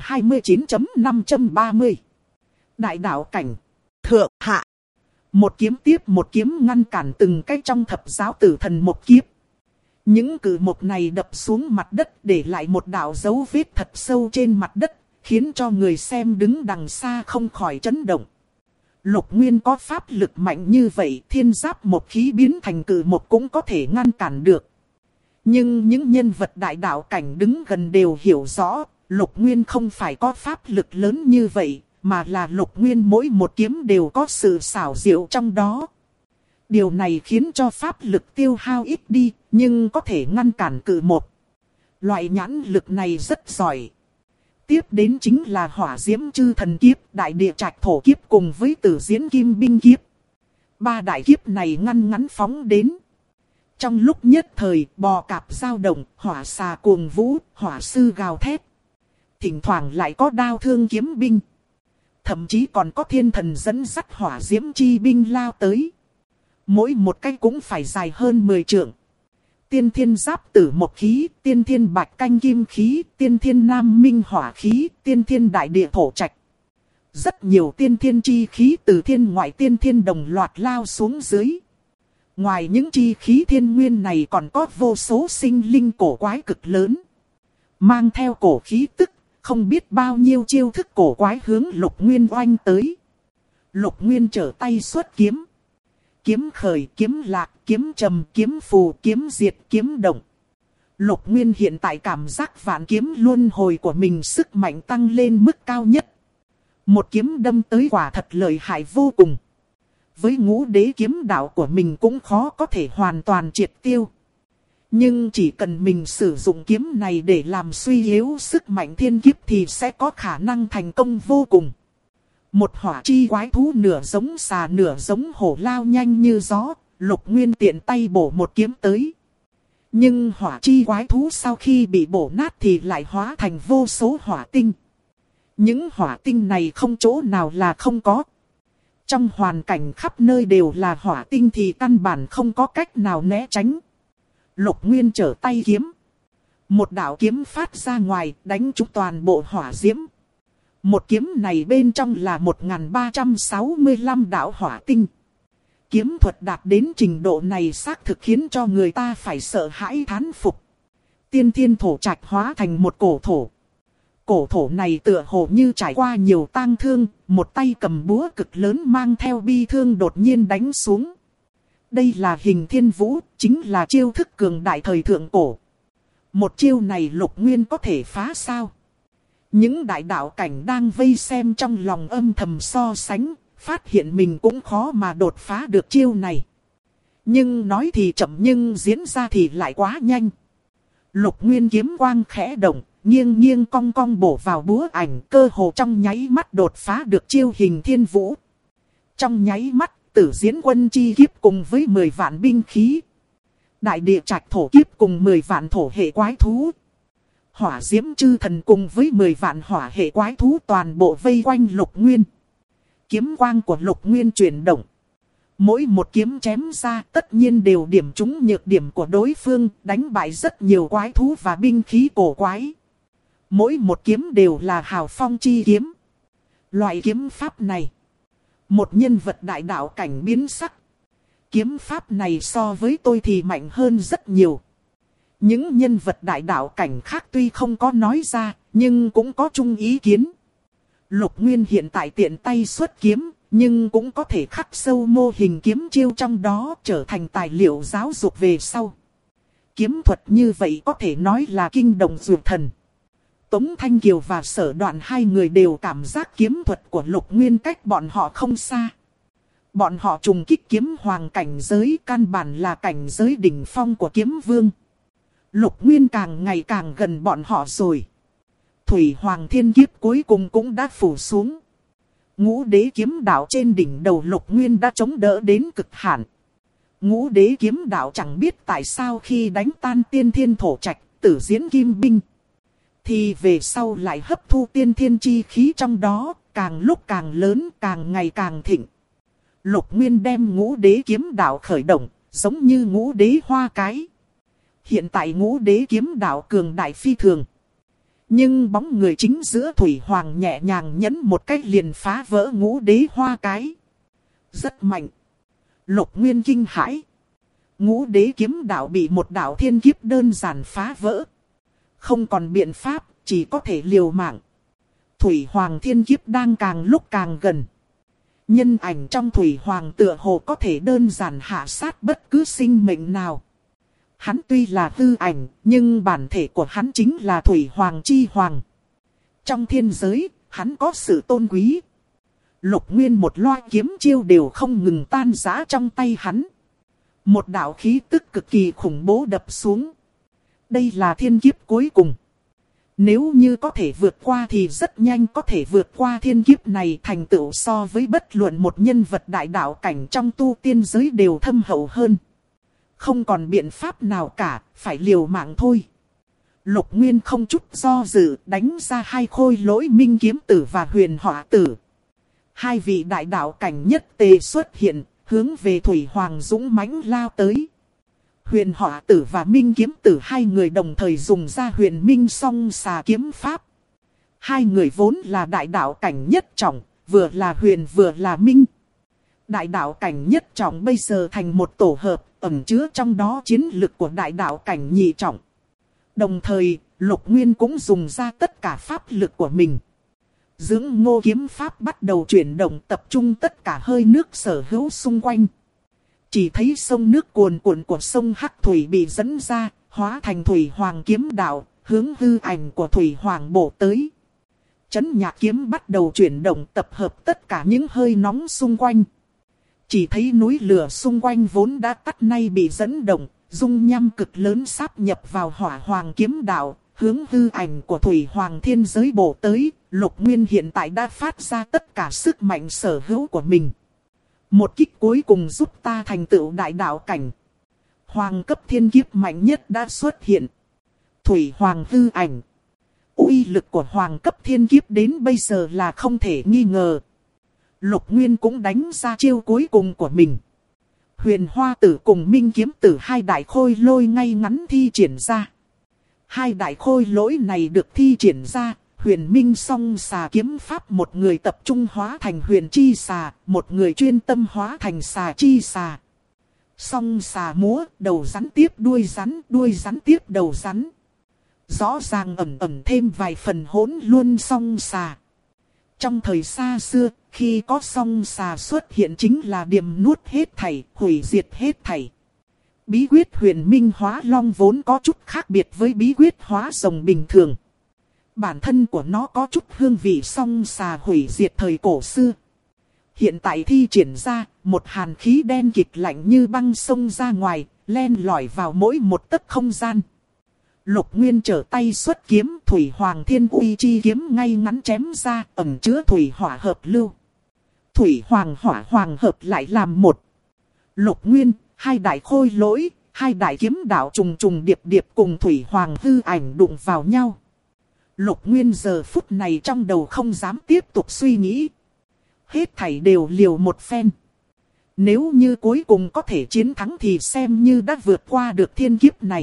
A: 529.530. Đại đạo cảnh. Thượng hạ. Một kiếm tiếp một kiếm ngăn cản từng cái trong thập giáo tử thần một kiếp. Những cử một này đập xuống mặt đất để lại một đạo dấu vết thật sâu trên mặt đất, khiến cho người xem đứng đằng xa không khỏi chấn động. Lục Nguyên có pháp lực mạnh như vậy, thiên giáp một khí biến thành cử một cũng có thể ngăn cản được. Nhưng những nhân vật đại đạo cảnh đứng gần đều hiểu rõ, Lục Nguyên không phải có pháp lực lớn như vậy, mà là Lục Nguyên mỗi một kiếm đều có sự xảo diệu trong đó. Điều này khiến cho pháp lực tiêu hao ít đi, nhưng có thể ngăn cản cự một. Loại nhãn lực này rất giỏi. Tiếp đến chính là hỏa diễm chư thần kiếp, đại địa trạch thổ kiếp cùng với tử diễn kim binh kiếp. 3 đại kiếp này ngăn ngắn phóng đến. Trong lúc nhất thời, bò cạp dao động, hỏa xà cuồng vũ, hỏa sư gào thét. Thỉnh thoảng lại có đao thương kiếm binh. Thậm chí còn có thiên thần dẫn dắt hỏa diễm chi binh lao tới. Mỗi một cái cũng phải dài hơn 10 trượng. Tiên thiên giáp tử một khí, tiên thiên bạch canh kim khí, tiên thiên nam minh hỏa khí, tiên thiên đại địa thổ trạch. Rất nhiều tiên thiên chi khí từ thiên ngoại tiên thiên đồng loạt lao xuống dưới. Ngoài những chi khí thiên nguyên này còn có vô số sinh linh cổ quái cực lớn. Mang theo cổ khí tức, không biết bao nhiêu chiêu thức cổ quái hướng Lục Nguyên oanh tới. Lục Nguyên trở tay xuất kiếm. Kiếm khởi, kiếm lạc, kiếm trầm, kiếm phù, kiếm diệt, kiếm động. Lục Nguyên hiện tại cảm giác vạn kiếm luân hồi của mình sức mạnh tăng lên mức cao nhất. Một kiếm đâm tới quả thật lợi hại vô cùng. Với ngũ đế kiếm đạo của mình cũng khó có thể hoàn toàn triệt tiêu. Nhưng chỉ cần mình sử dụng kiếm này để làm suy yếu sức mạnh thiên kiếp thì sẽ có khả năng thành công vô cùng. Một hỏa chi quái thú nửa giống xà nửa giống hổ lao nhanh như gió, Lục Nguyên tiện tay bổ một kiếm tới. Nhưng hỏa chi quái thú sau khi bị bổ nát thì lại hóa thành vô số hỏa tinh. Những hỏa tinh này không chỗ nào là không có. Trong hoàn cảnh khắp nơi đều là hỏa tinh thì căn bản không có cách nào né tránh. Lục Nguyên trở tay kiếm. Một đạo kiếm phát ra ngoài đánh trúng toàn bộ hỏa diễm. Một kiếm này bên trong là 1365 đạo hỏa tinh. Kiếm thuật đạt đến trình độ này xác thực khiến cho người ta phải sợ hãi thán phục. Tiên thiên thổ trạch hóa thành một cổ thổ. Cổ thổ này tựa hồ như trải qua nhiều tang thương, một tay cầm búa cực lớn mang theo bi thương đột nhiên đánh xuống. Đây là hình thiên vũ, chính là chiêu thức cường đại thời thượng cổ. Một chiêu này Lục Nguyên có thể phá sao? Những đại đạo cảnh đang vây xem trong lòng âm thầm so sánh, phát hiện mình cũng khó mà đột phá được chiêu này. Nhưng nói thì chậm nhưng diễn ra thì lại quá nhanh. Lục Nguyên kiếm quang khẽ động, nghiêng nghiêng cong cong bổ vào búa ảnh, cơ hồ trong nháy mắt đột phá được chiêu hình thiên vũ. Trong nháy mắt, Tử Diễn quân chi kiếp cùng với 10 vạn binh khí. Đại địa trạch thổ kiếp cùng 10 vạn thổ hệ quái thú. Hỏa diễm chư thần cùng với 10 vạn hỏa hệ quái thú toàn bộ vây quanh Lục Nguyên. Kiếm quang của Lục Nguyên chuyển động. Mỗi một kiếm chém ra tất nhiên đều điểm trúng nhược điểm của đối phương, đánh bại rất nhiều quái thú và binh khí cổ quái. Mỗi một kiếm đều là hào phong chi kiếm. Loại kiếm pháp này, một nhân vật đại đạo cảnh biến sắc. Kiếm pháp này so với tôi thì mạnh hơn rất nhiều. Những nhân vật đại đạo cảnh khác tuy không có nói ra, nhưng cũng có chung ý kiến. Lục Nguyên hiện tại tiện tay xuất kiếm, nhưng cũng có thể khắc sâu mô hình kiếm chiêu trong đó, trở thành tài liệu giáo dục về sau. Kiếm thuật như vậy có thể nói là kinh động dược thần. Tống Thanh Kiều và Sở Đoạn hai người đều cảm giác kiếm thuật của Lục Nguyên cách bọn họ không xa. Bọn họ trùng kích kiếm hoàng cảnh giới, căn bản là cảnh giới đỉnh phong của kiếm vương. Lục Nguyên càng ngày càng gần bọn họ rồi. Thủy Hoàng thiên kiếp cuối cùng cũng đã phủ xuống. Ngũ đế kiếm đạo trên đỉnh đầu Lục Nguyên đã chống đỡ đến cực hạn. Ngũ đế kiếm đạo chẳng biết tại sao khi đánh tan tiên thiên thổ trạch, tử diễn kim binh, thì về sau lại hấp thu tiên thiên chi khí trong đó, càng lúc càng lớn, càng ngày càng thịnh. Lục Nguyên đem ngũ đế kiếm đạo khởi động, giống như ngũ đế hoa cái. Hiện tại ngũ đế kiếm đạo cường đại phi thường. Nhưng bóng người chính giữa Thủy Hoàng nhẹ nhàng nhấn một cách liền phá vỡ ngũ đế hoa cái. Rất mạnh. Lục Nguyên kinh hãi. Ngũ đế kiếm đạo bị một đạo thiên kiếp đơn giản phá vỡ. Không còn biện pháp, chỉ có thể liều mạng. Thủy Hoàng thiên kiếp đang càng lúc càng gần. Nhân ảnh trong Thủy Hoàng tựa hồ có thể đơn giản hạ sát bất cứ sinh mệnh nào. Hắn tuy là hư ảnh, nhưng bản thể của hắn chính là Thủy Hoàng chi Hoàng. Trong thiên giới, hắn có sự tôn quý. Lục Nguyên một loa kiếm chiêu đều không ngừng tan rã trong tay hắn. Một đạo khí tức cực kỳ khủng bố đập xuống. Đây là thiên kiếp cuối cùng. Nếu như có thể vượt qua thì rất nhanh có thể vượt qua thiên kiếp này, thành tựu so với bất luận một nhân vật đại đạo cảnh trong tu tiên giới đều thâm hậu hơn. Không còn biện pháp nào cả, phải liều mạng thôi. Lục Nguyên không chút do dự đánh ra hai khôi lỗi Minh Kiếm Tử và Huyền Hỏa Tử. Hai vị đại đạo cảnh nhất tề xuất hiện, hướng về Thủy Hoàng dũng mãnh lao tới. Huyền Hỏa Tử và Minh Kiếm Tử hai người đồng thời dùng ra Huyền Minh Song Xà kiếm pháp. Hai người vốn là đại đạo cảnh nhất trọng, vừa là huyền vừa là minh. Đại đạo cảnh nhất trọng bây giờ thành một tổ hợp, ẩn chứa trong đó chiến lực của đại đạo cảnh nhị trọng. Đồng thời, Lục Nguyên cũng dùng ra tất cả pháp lực của mình. Dưỡng Ngô kiếm pháp bắt đầu chuyển động, tập trung tất cả hơi nước sở hữu xung quanh. Chỉ thấy sông nước cuồn cuộn của sông Hắc Thủy bị dẫn ra, hóa thành Thủy Hoàng kiếm đạo, hướng hư ảnh của Thủy Hoàng bổ tới. Chấn Nhạc kiếm bắt đầu chuyển động, tập hợp tất cả những hơi nóng xung quanh. Chỉ thấy núi lửa xung quanh vốn đã tắt nay bị dẫn động, dung nham cực lớn sáp nhập vào Hỏa Hoàng kiếm đạo, hướng hư ảnh của Thủy Hoàng thiên giới bổ tới. Lục Nguyên hiện tại đã phát ra tất cả sức mạnh sở hữu của mình. Một kích cuối cùng giúp ta thành tựu đại đạo cảnh. Hoàng cấp thiên kiếp mạnh nhất đã xuất hiện. Thủy Hoàng hư ảnh. Uy lực của Hoàng cấp thiên kiếp đến bây giờ là không thể nghi ngờ. Lục Nguyên cũng đánh ra chiêu cuối cùng của mình. Huyền Hoa Tử cùng Minh Kiếm Tử hai đại khôi lỗi ngay ngắn thi triển ra. Hai đại khôi lỗi này được thi triển ra. Huyền Minh Song Xà kiếm pháp, một người tập trung hóa thành huyền chi xà, một người chuyên tâm hóa thành xà chi xà. Song xà múa, đầu rắn tiếp đuôi rắn tiếp đầu rắn. Rõ ràng ẩn thêm vài phần hỗn luôn song xà. Trong thời xa xưa, khi có song xà xuất hiện chính là điềm nuốt hết thảy, hủy diệt hết thảy. Bí quyết Huyền Minh hóa long vốn có chút khác biệt với bí quyết hóa rồng bình thường. Bản thân của nó có chút hương vị song xà hủy diệt thời cổ xưa. Hiện tại thi triển ra, một hàn khí đen kịt lạnh như băng xông ra ngoài, len lỏi vào mỗi một tấc không gian. Lục Nguyên trở tay xuất kiếm, Thủy Hoàng thiên uy chi kiếm ngay ngắn chém ra, ẩn chứa thủy hỏa hợp lưu. Thủy Hoàng hỏa hoàng hợp lại làm một. Lục Nguyên, hai đại khôi lỗi, hai đại kiếm đạo trùng trùng điệp điệp cùng Thủy Hoàng hư ảnh đụng vào nhau. Lục Nguyên giờ phút này trong đầu không dám tiếp tục suy nghĩ. Hết thảy đều liều một phen. Nếu như cuối cùng có thể chiến thắng thì xem như đã vượt qua được thiên kiếp này.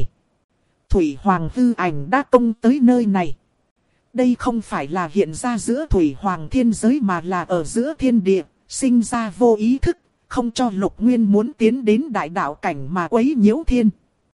A: Thủy Hoàng hư ảnh đã công tới nơi này. Đây không phải là hiện ra giữa Thủy Hoàng thiên giới mà là ở giữa thiên địa, sinh ra vô ý thức, không cho Lục Nguyên muốn tiến đến đại đạo cảnh mà quấy nhiễu thiên.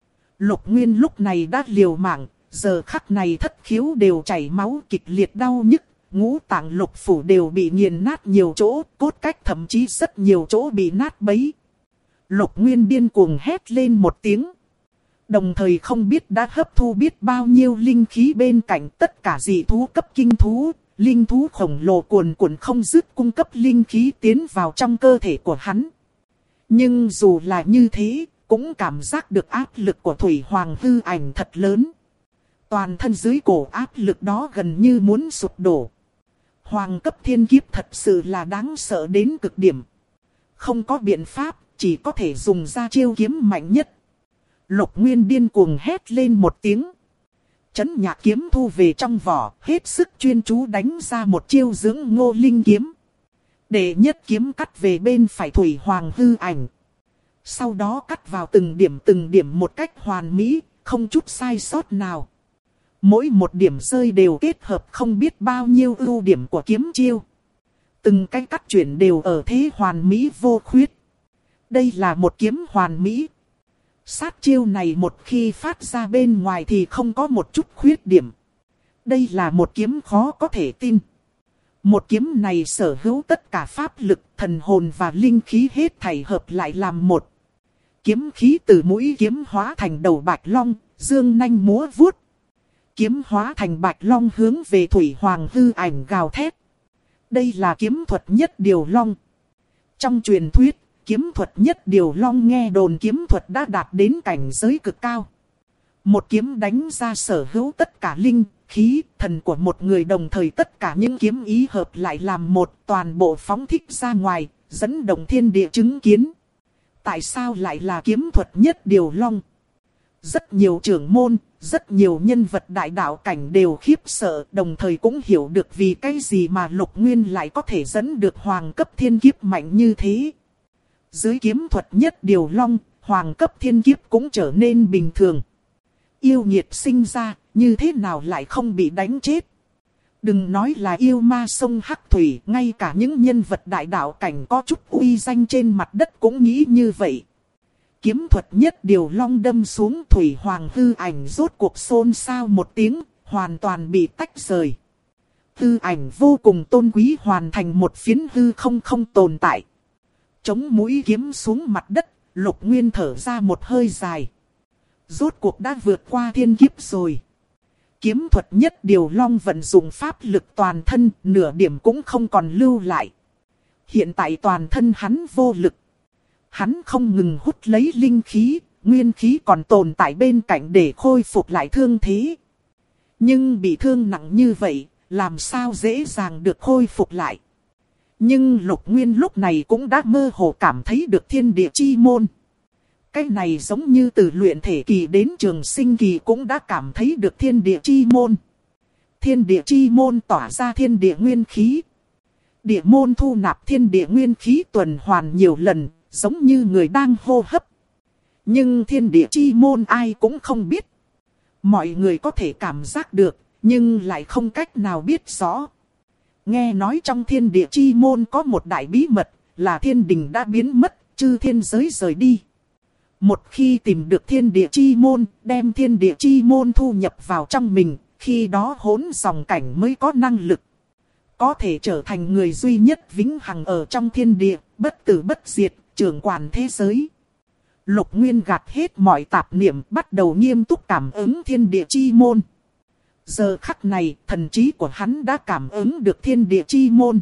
A: Lục Nguyên lúc này đã liều mạng, giờ khắc này thất khiếu đều chảy máu kịch liệt đau nhức, ngũ tạng lục phủ đều bị nghiền nát nhiều chỗ, cốt cách thậm chí rất nhiều chỗ bị nát bấy. Lục Nguyên điên cuồng hét lên một tiếng. Đồng thời không biết đã hấp thu biết bao nhiêu linh khí bên cạnh tất cả dị thú cấp kinh thú, linh thú khổng lồ cuồn cuộn không dứt cung cấp linh khí tiến vào trong cơ thể của hắn. Nhưng dù là như thế, cũng cảm giác được áp lực của Thủy Hoàng hư ảnh thật lớn. Toàn thân dưới cổ áp lực đó gần như muốn sụp đổ. Hoàng cấp thiên kiếp thật sự là đáng sợ đến cực điểm. Không có biện pháp, chỉ có thể dùng ra chiêu kiếm mạnh nhất. Lục Nguyên điên cuồng hét lên một tiếng. Chấn Nhạc kiếm thu về trong vỏ, hết sức chuyên chú đánh ra một chiêu dưỡng ngô linh kiếm. Đệ nhất kiếm cắt về bên phải Thủy Hoàng hư ảnh. Sau đó cắt vào từng điểm một cách hoàn mỹ, không chút sai sót nào. Mỗi một điểm rơi đều kết hợp không biết bao nhiêu ưu điểm của kiếm chiêu. Từng cái cắt chuyển đều ở thế hoàn mỹ vô khuyết. Đây là một kiếm hoàn mỹ. Sát chiêu này một khi phát ra bên ngoài thì không có một chút khuyết điểm. Đây là một kiếm khó có thể tin. Một kiếm này sở hữu tất cả pháp lực, thần hồn và linh khí hết thảy hợp lại làm một. Kiếm khí từ mũi kiếm hóa thành đầu bạch long, dương nanh múa vuốt. Kiếm hóa thành bạch long hướng về Thủy Hoàng hư ảnh gào thét. Đây là kiếm thuật nhất điều long. Trong truyền thuyết, kiếm thuật nhất điều long nghe đồn kiếm thuật đã đạt đến cảnh giới cực cao. Một kiếm đánh ra sở hữu tất cả linh, khí, thần của một người, đồng thời tất cả những kiếm ý hợp lại làm một, toàn bộ phóng thích ra ngoài, dẫn động thiên địa chứng kiến. Tại sao lại là kiếm thuật nhất điều long? Rất nhiều trưởng môn, rất nhiều nhân vật đại đạo cảnh đều khiếp sợ, đồng thời cũng hiểu được vì cái gì mà Lục Nguyên lại có thể dẫn được hoàng cấp thiên kiếp mạnh như thế. Dưới kiếm thuật nhất điều long, hoàng cấp thiên kiếp cũng trở nên bình thường. Yêu nghiệt sinh ra, như thế nào lại không bị đánh chết? Đừng nói là yêu ma sông Hắc Thủy, ngay cả những nhân vật đại đạo cảnh có chút uy danh trên mặt đất cũng nghĩ như vậy. Kiếm thuật nhất điều long đâm xuống, Thủy Hoàng hư ảnh rốt cuộc xôn xao một tiếng, hoàn toàn bị tách rời. Hư ảnh vô cùng tôn quý hoàn thành một phiến hư không tồn tại. Chống mũi kiếm xuống mặt đất, Lục Nguyên thở ra một hơi dài. Rốt cuộc đã vượt qua thiên kiếp rồi. Kiếm thuật nhất điều long vận dụng pháp lực toàn thân, nửa điểm cũng không còn lưu lại. Hiện tại toàn thân hắn vô lực. Hắn không ngừng hút lấy linh khí, nguyên khí còn tồn tại bên cạnh để khôi phục lại thương thế. Nhưng bị thương nặng như vậy, làm sao dễ dàng được khôi phục lại. Nhưng Lục Nguyên lúc này cũng đã mơ hồ cảm thấy được thiên địa chi môn. Cái này giống như từ luyện thể kỳ đến trường sinh kỳ cũng đã cảm thấy được thiên địa chi môn. Thiên địa chi môn tỏa ra thiên địa nguyên khí. Địa môn thu nạp thiên địa nguyên khí tuần hoàn nhiều lần, giống như người đang hô hấp. Nhưng thiên địa chi môn ai cũng không biết. Mọi người có thể cảm giác được, nhưng lại không cách nào biết rõ. Nghe nói trong thiên địa chi môn có một đại bí mật, là thiên đình đã biến mất, chư thiên giới rời đi. Một khi tìm được thiên địa chi môn, đem thiên địa chi môn thu nhập vào trong mình, khi đó hỗn dòng cảnh mới có năng lực. Có thể trở thành người duy nhất vĩnh hằng ở trong thiên địa, bất tử bất diệt, trưởng quản thế giới. Lục Nguyên gạt hết mọi tạp niệm, bắt đầu nghiêm túc cảm ứng thiên địa chi môn. Giờ khắc này, thần trí của hắn đã cảm ứng được thiên địa chi môn.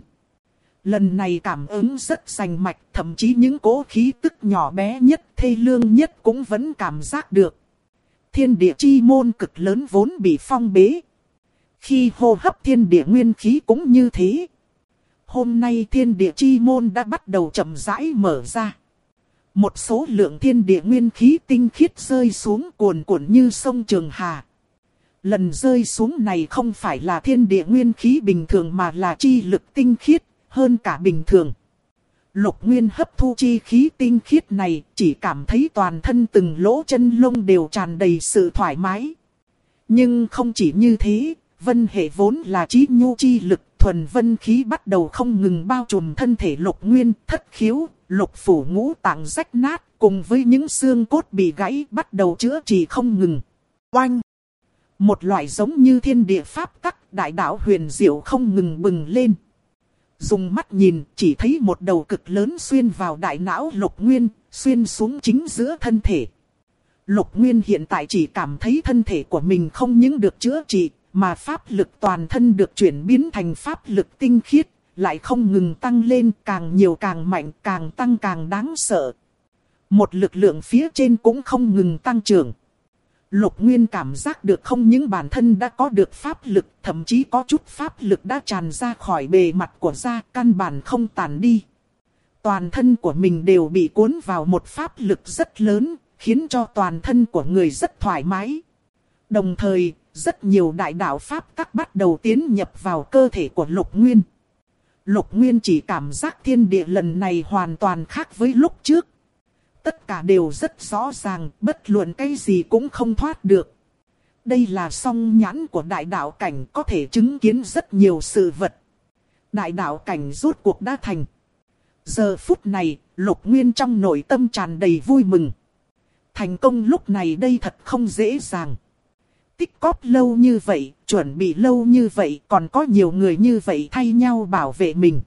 A: Lần này cảm ứng rất rành mạch, thậm chí những cỗ khí tức nhỏ bé nhất, thê lương nhất cũng vẫn cảm giác được. Thiên địa chi môn cực lớn vốn bị phong bế. Khi hô hấp thiên địa nguyên khí cũng như thế. Hôm nay thiên địa chi môn đã bắt đầu chậm rãi mở ra. Một số lượng thiên địa nguyên khí tinh khiết rơi xuống cuồn cuộn như sông Trường Hà. Lần rơi xuống này không phải là thiên địa nguyên khí bình thường mà là chi lực tinh khiết hơn cả bình thường. Lục Nguyên hấp thu chi khí tinh khiết này, chỉ cảm thấy toàn thân từng lỗ chân lông đều tràn đầy sự thoải mái. Nhưng không chỉ như thế, vân hệ vốn là chí nhu chi lực, thuần vân khí bắt đầu không ngừng bao trùm thân thể Lục Nguyên, thất khiếu, lục phủ ngũ tạng rách nát, cùng với những xương cốt bị gãy bắt đầu chữa trị không ngừng. Oanh! Một loại giống như thiên địa pháp tắc, đại đạo huyền diệu không ngừng bừng lên. Dùng mắt nhìn, chỉ thấy một đầu cực lớn xuyên vào đại não Lục Nguyên, xuyên xuống chính giữa thân thể. Lục Nguyên hiện tại chỉ cảm thấy thân thể của mình không những được chữa trị, mà pháp lực toàn thân được chuyển biến thành pháp lực tinh khiết, lại không ngừng tăng lên, càng nhiều càng mạnh, càng tăng càng đáng sợ. Một lực lượng phía trên cũng không ngừng tăng trưởng. Lục Nguyên cảm giác được không những bản thân đã có được pháp lực, thậm chí có chút pháp lực đã tràn ra khỏi bề mặt của da, căn bản không tản đi. Toàn thân của mình đều bị cuốn vào một pháp lực rất lớn, khiến cho toàn thân của người rất thoải mái. Đồng thời, rất nhiều đại đạo pháp tắc bắt đầu tiến nhập vào cơ thể của Lục Nguyên. Lục Nguyên chỉ cảm giác thiên địa lần này hoàn toàn khác với lúc trước. Tất cả đều rất rõ ràng, bất luận cái gì cũng không thoát được. Đây là song nhãn của đại đạo cảnh, có thể chứng kiến rất nhiều sự vật. Đại đạo cảnh rốt cuộc đã thành. Giờ phút này, Lục Nguyên trong nội tâm tràn đầy vui mừng. Thành công lúc này đây thật không dễ dàng. Tích cóp lâu như vậy, chuẩn bị lâu như vậy, còn có nhiều người như vậy thay nhau bảo vệ mình.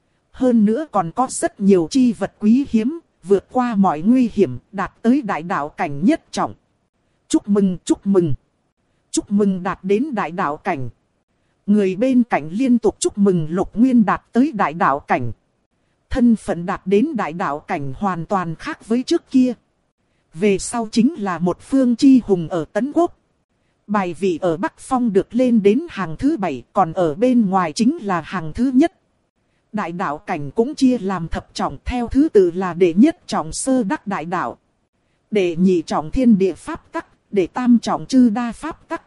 A: Hơn nữa còn có rất nhiều chi vật quý hiếm, vượt qua mọi nguy hiểm, đạt tới đại đạo cảnh nhất trọng. Chúc mừng, chúc mừng. Chúc mừng đạt đến đại đạo cảnh. Người bên cạnh liên tục chúc mừng Lục Nguyên đạt tới đại đạo cảnh. Thân phận đạt đến đại đạo cảnh hoàn toàn khác với trước kia. Về sau chính là một phương chi hùng ở Tấn Quốc. Bài vị ở Bắc Phong được lên đến hàng thứ 7, còn ở bên ngoài chính là hàng thứ nhất. Đại đạo cảnh cũng chia làm thập trọng, theo thứ tự là đệ nhất trọng sơ đắc đại đạo, đệ nhị trọng thiên địa pháp tắc, đệ tam trọng chư đa pháp tắc,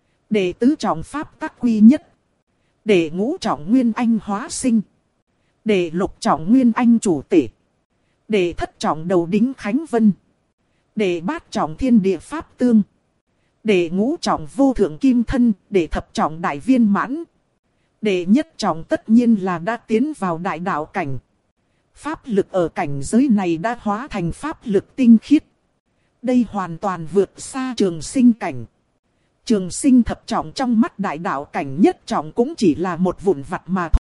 A: đệ tứ trọng pháp tắc quy nhất, đệ ngũ trọng nguyên anh hóa sinh, đệ lục trọng nguyên anh chủ tể, đệ thất trọng đầu đính khánh vân, đệ bát trọng thiên địa pháp tương, đệ ngũ trọng vô thượng kim thân, đệ thập trọng đại viên mãn. Đệ nhất trọng tất nhiên là đã tiến vào đại đạo cảnh. Pháp lực ở cảnh giới này đã hóa thành pháp lực tinh khiết. Đây hoàn toàn vượt xa trường sinh cảnh. Trường sinh thập trọng trong mắt đại đạo cảnh nhất trọng cũng chỉ là một vụn vặt mà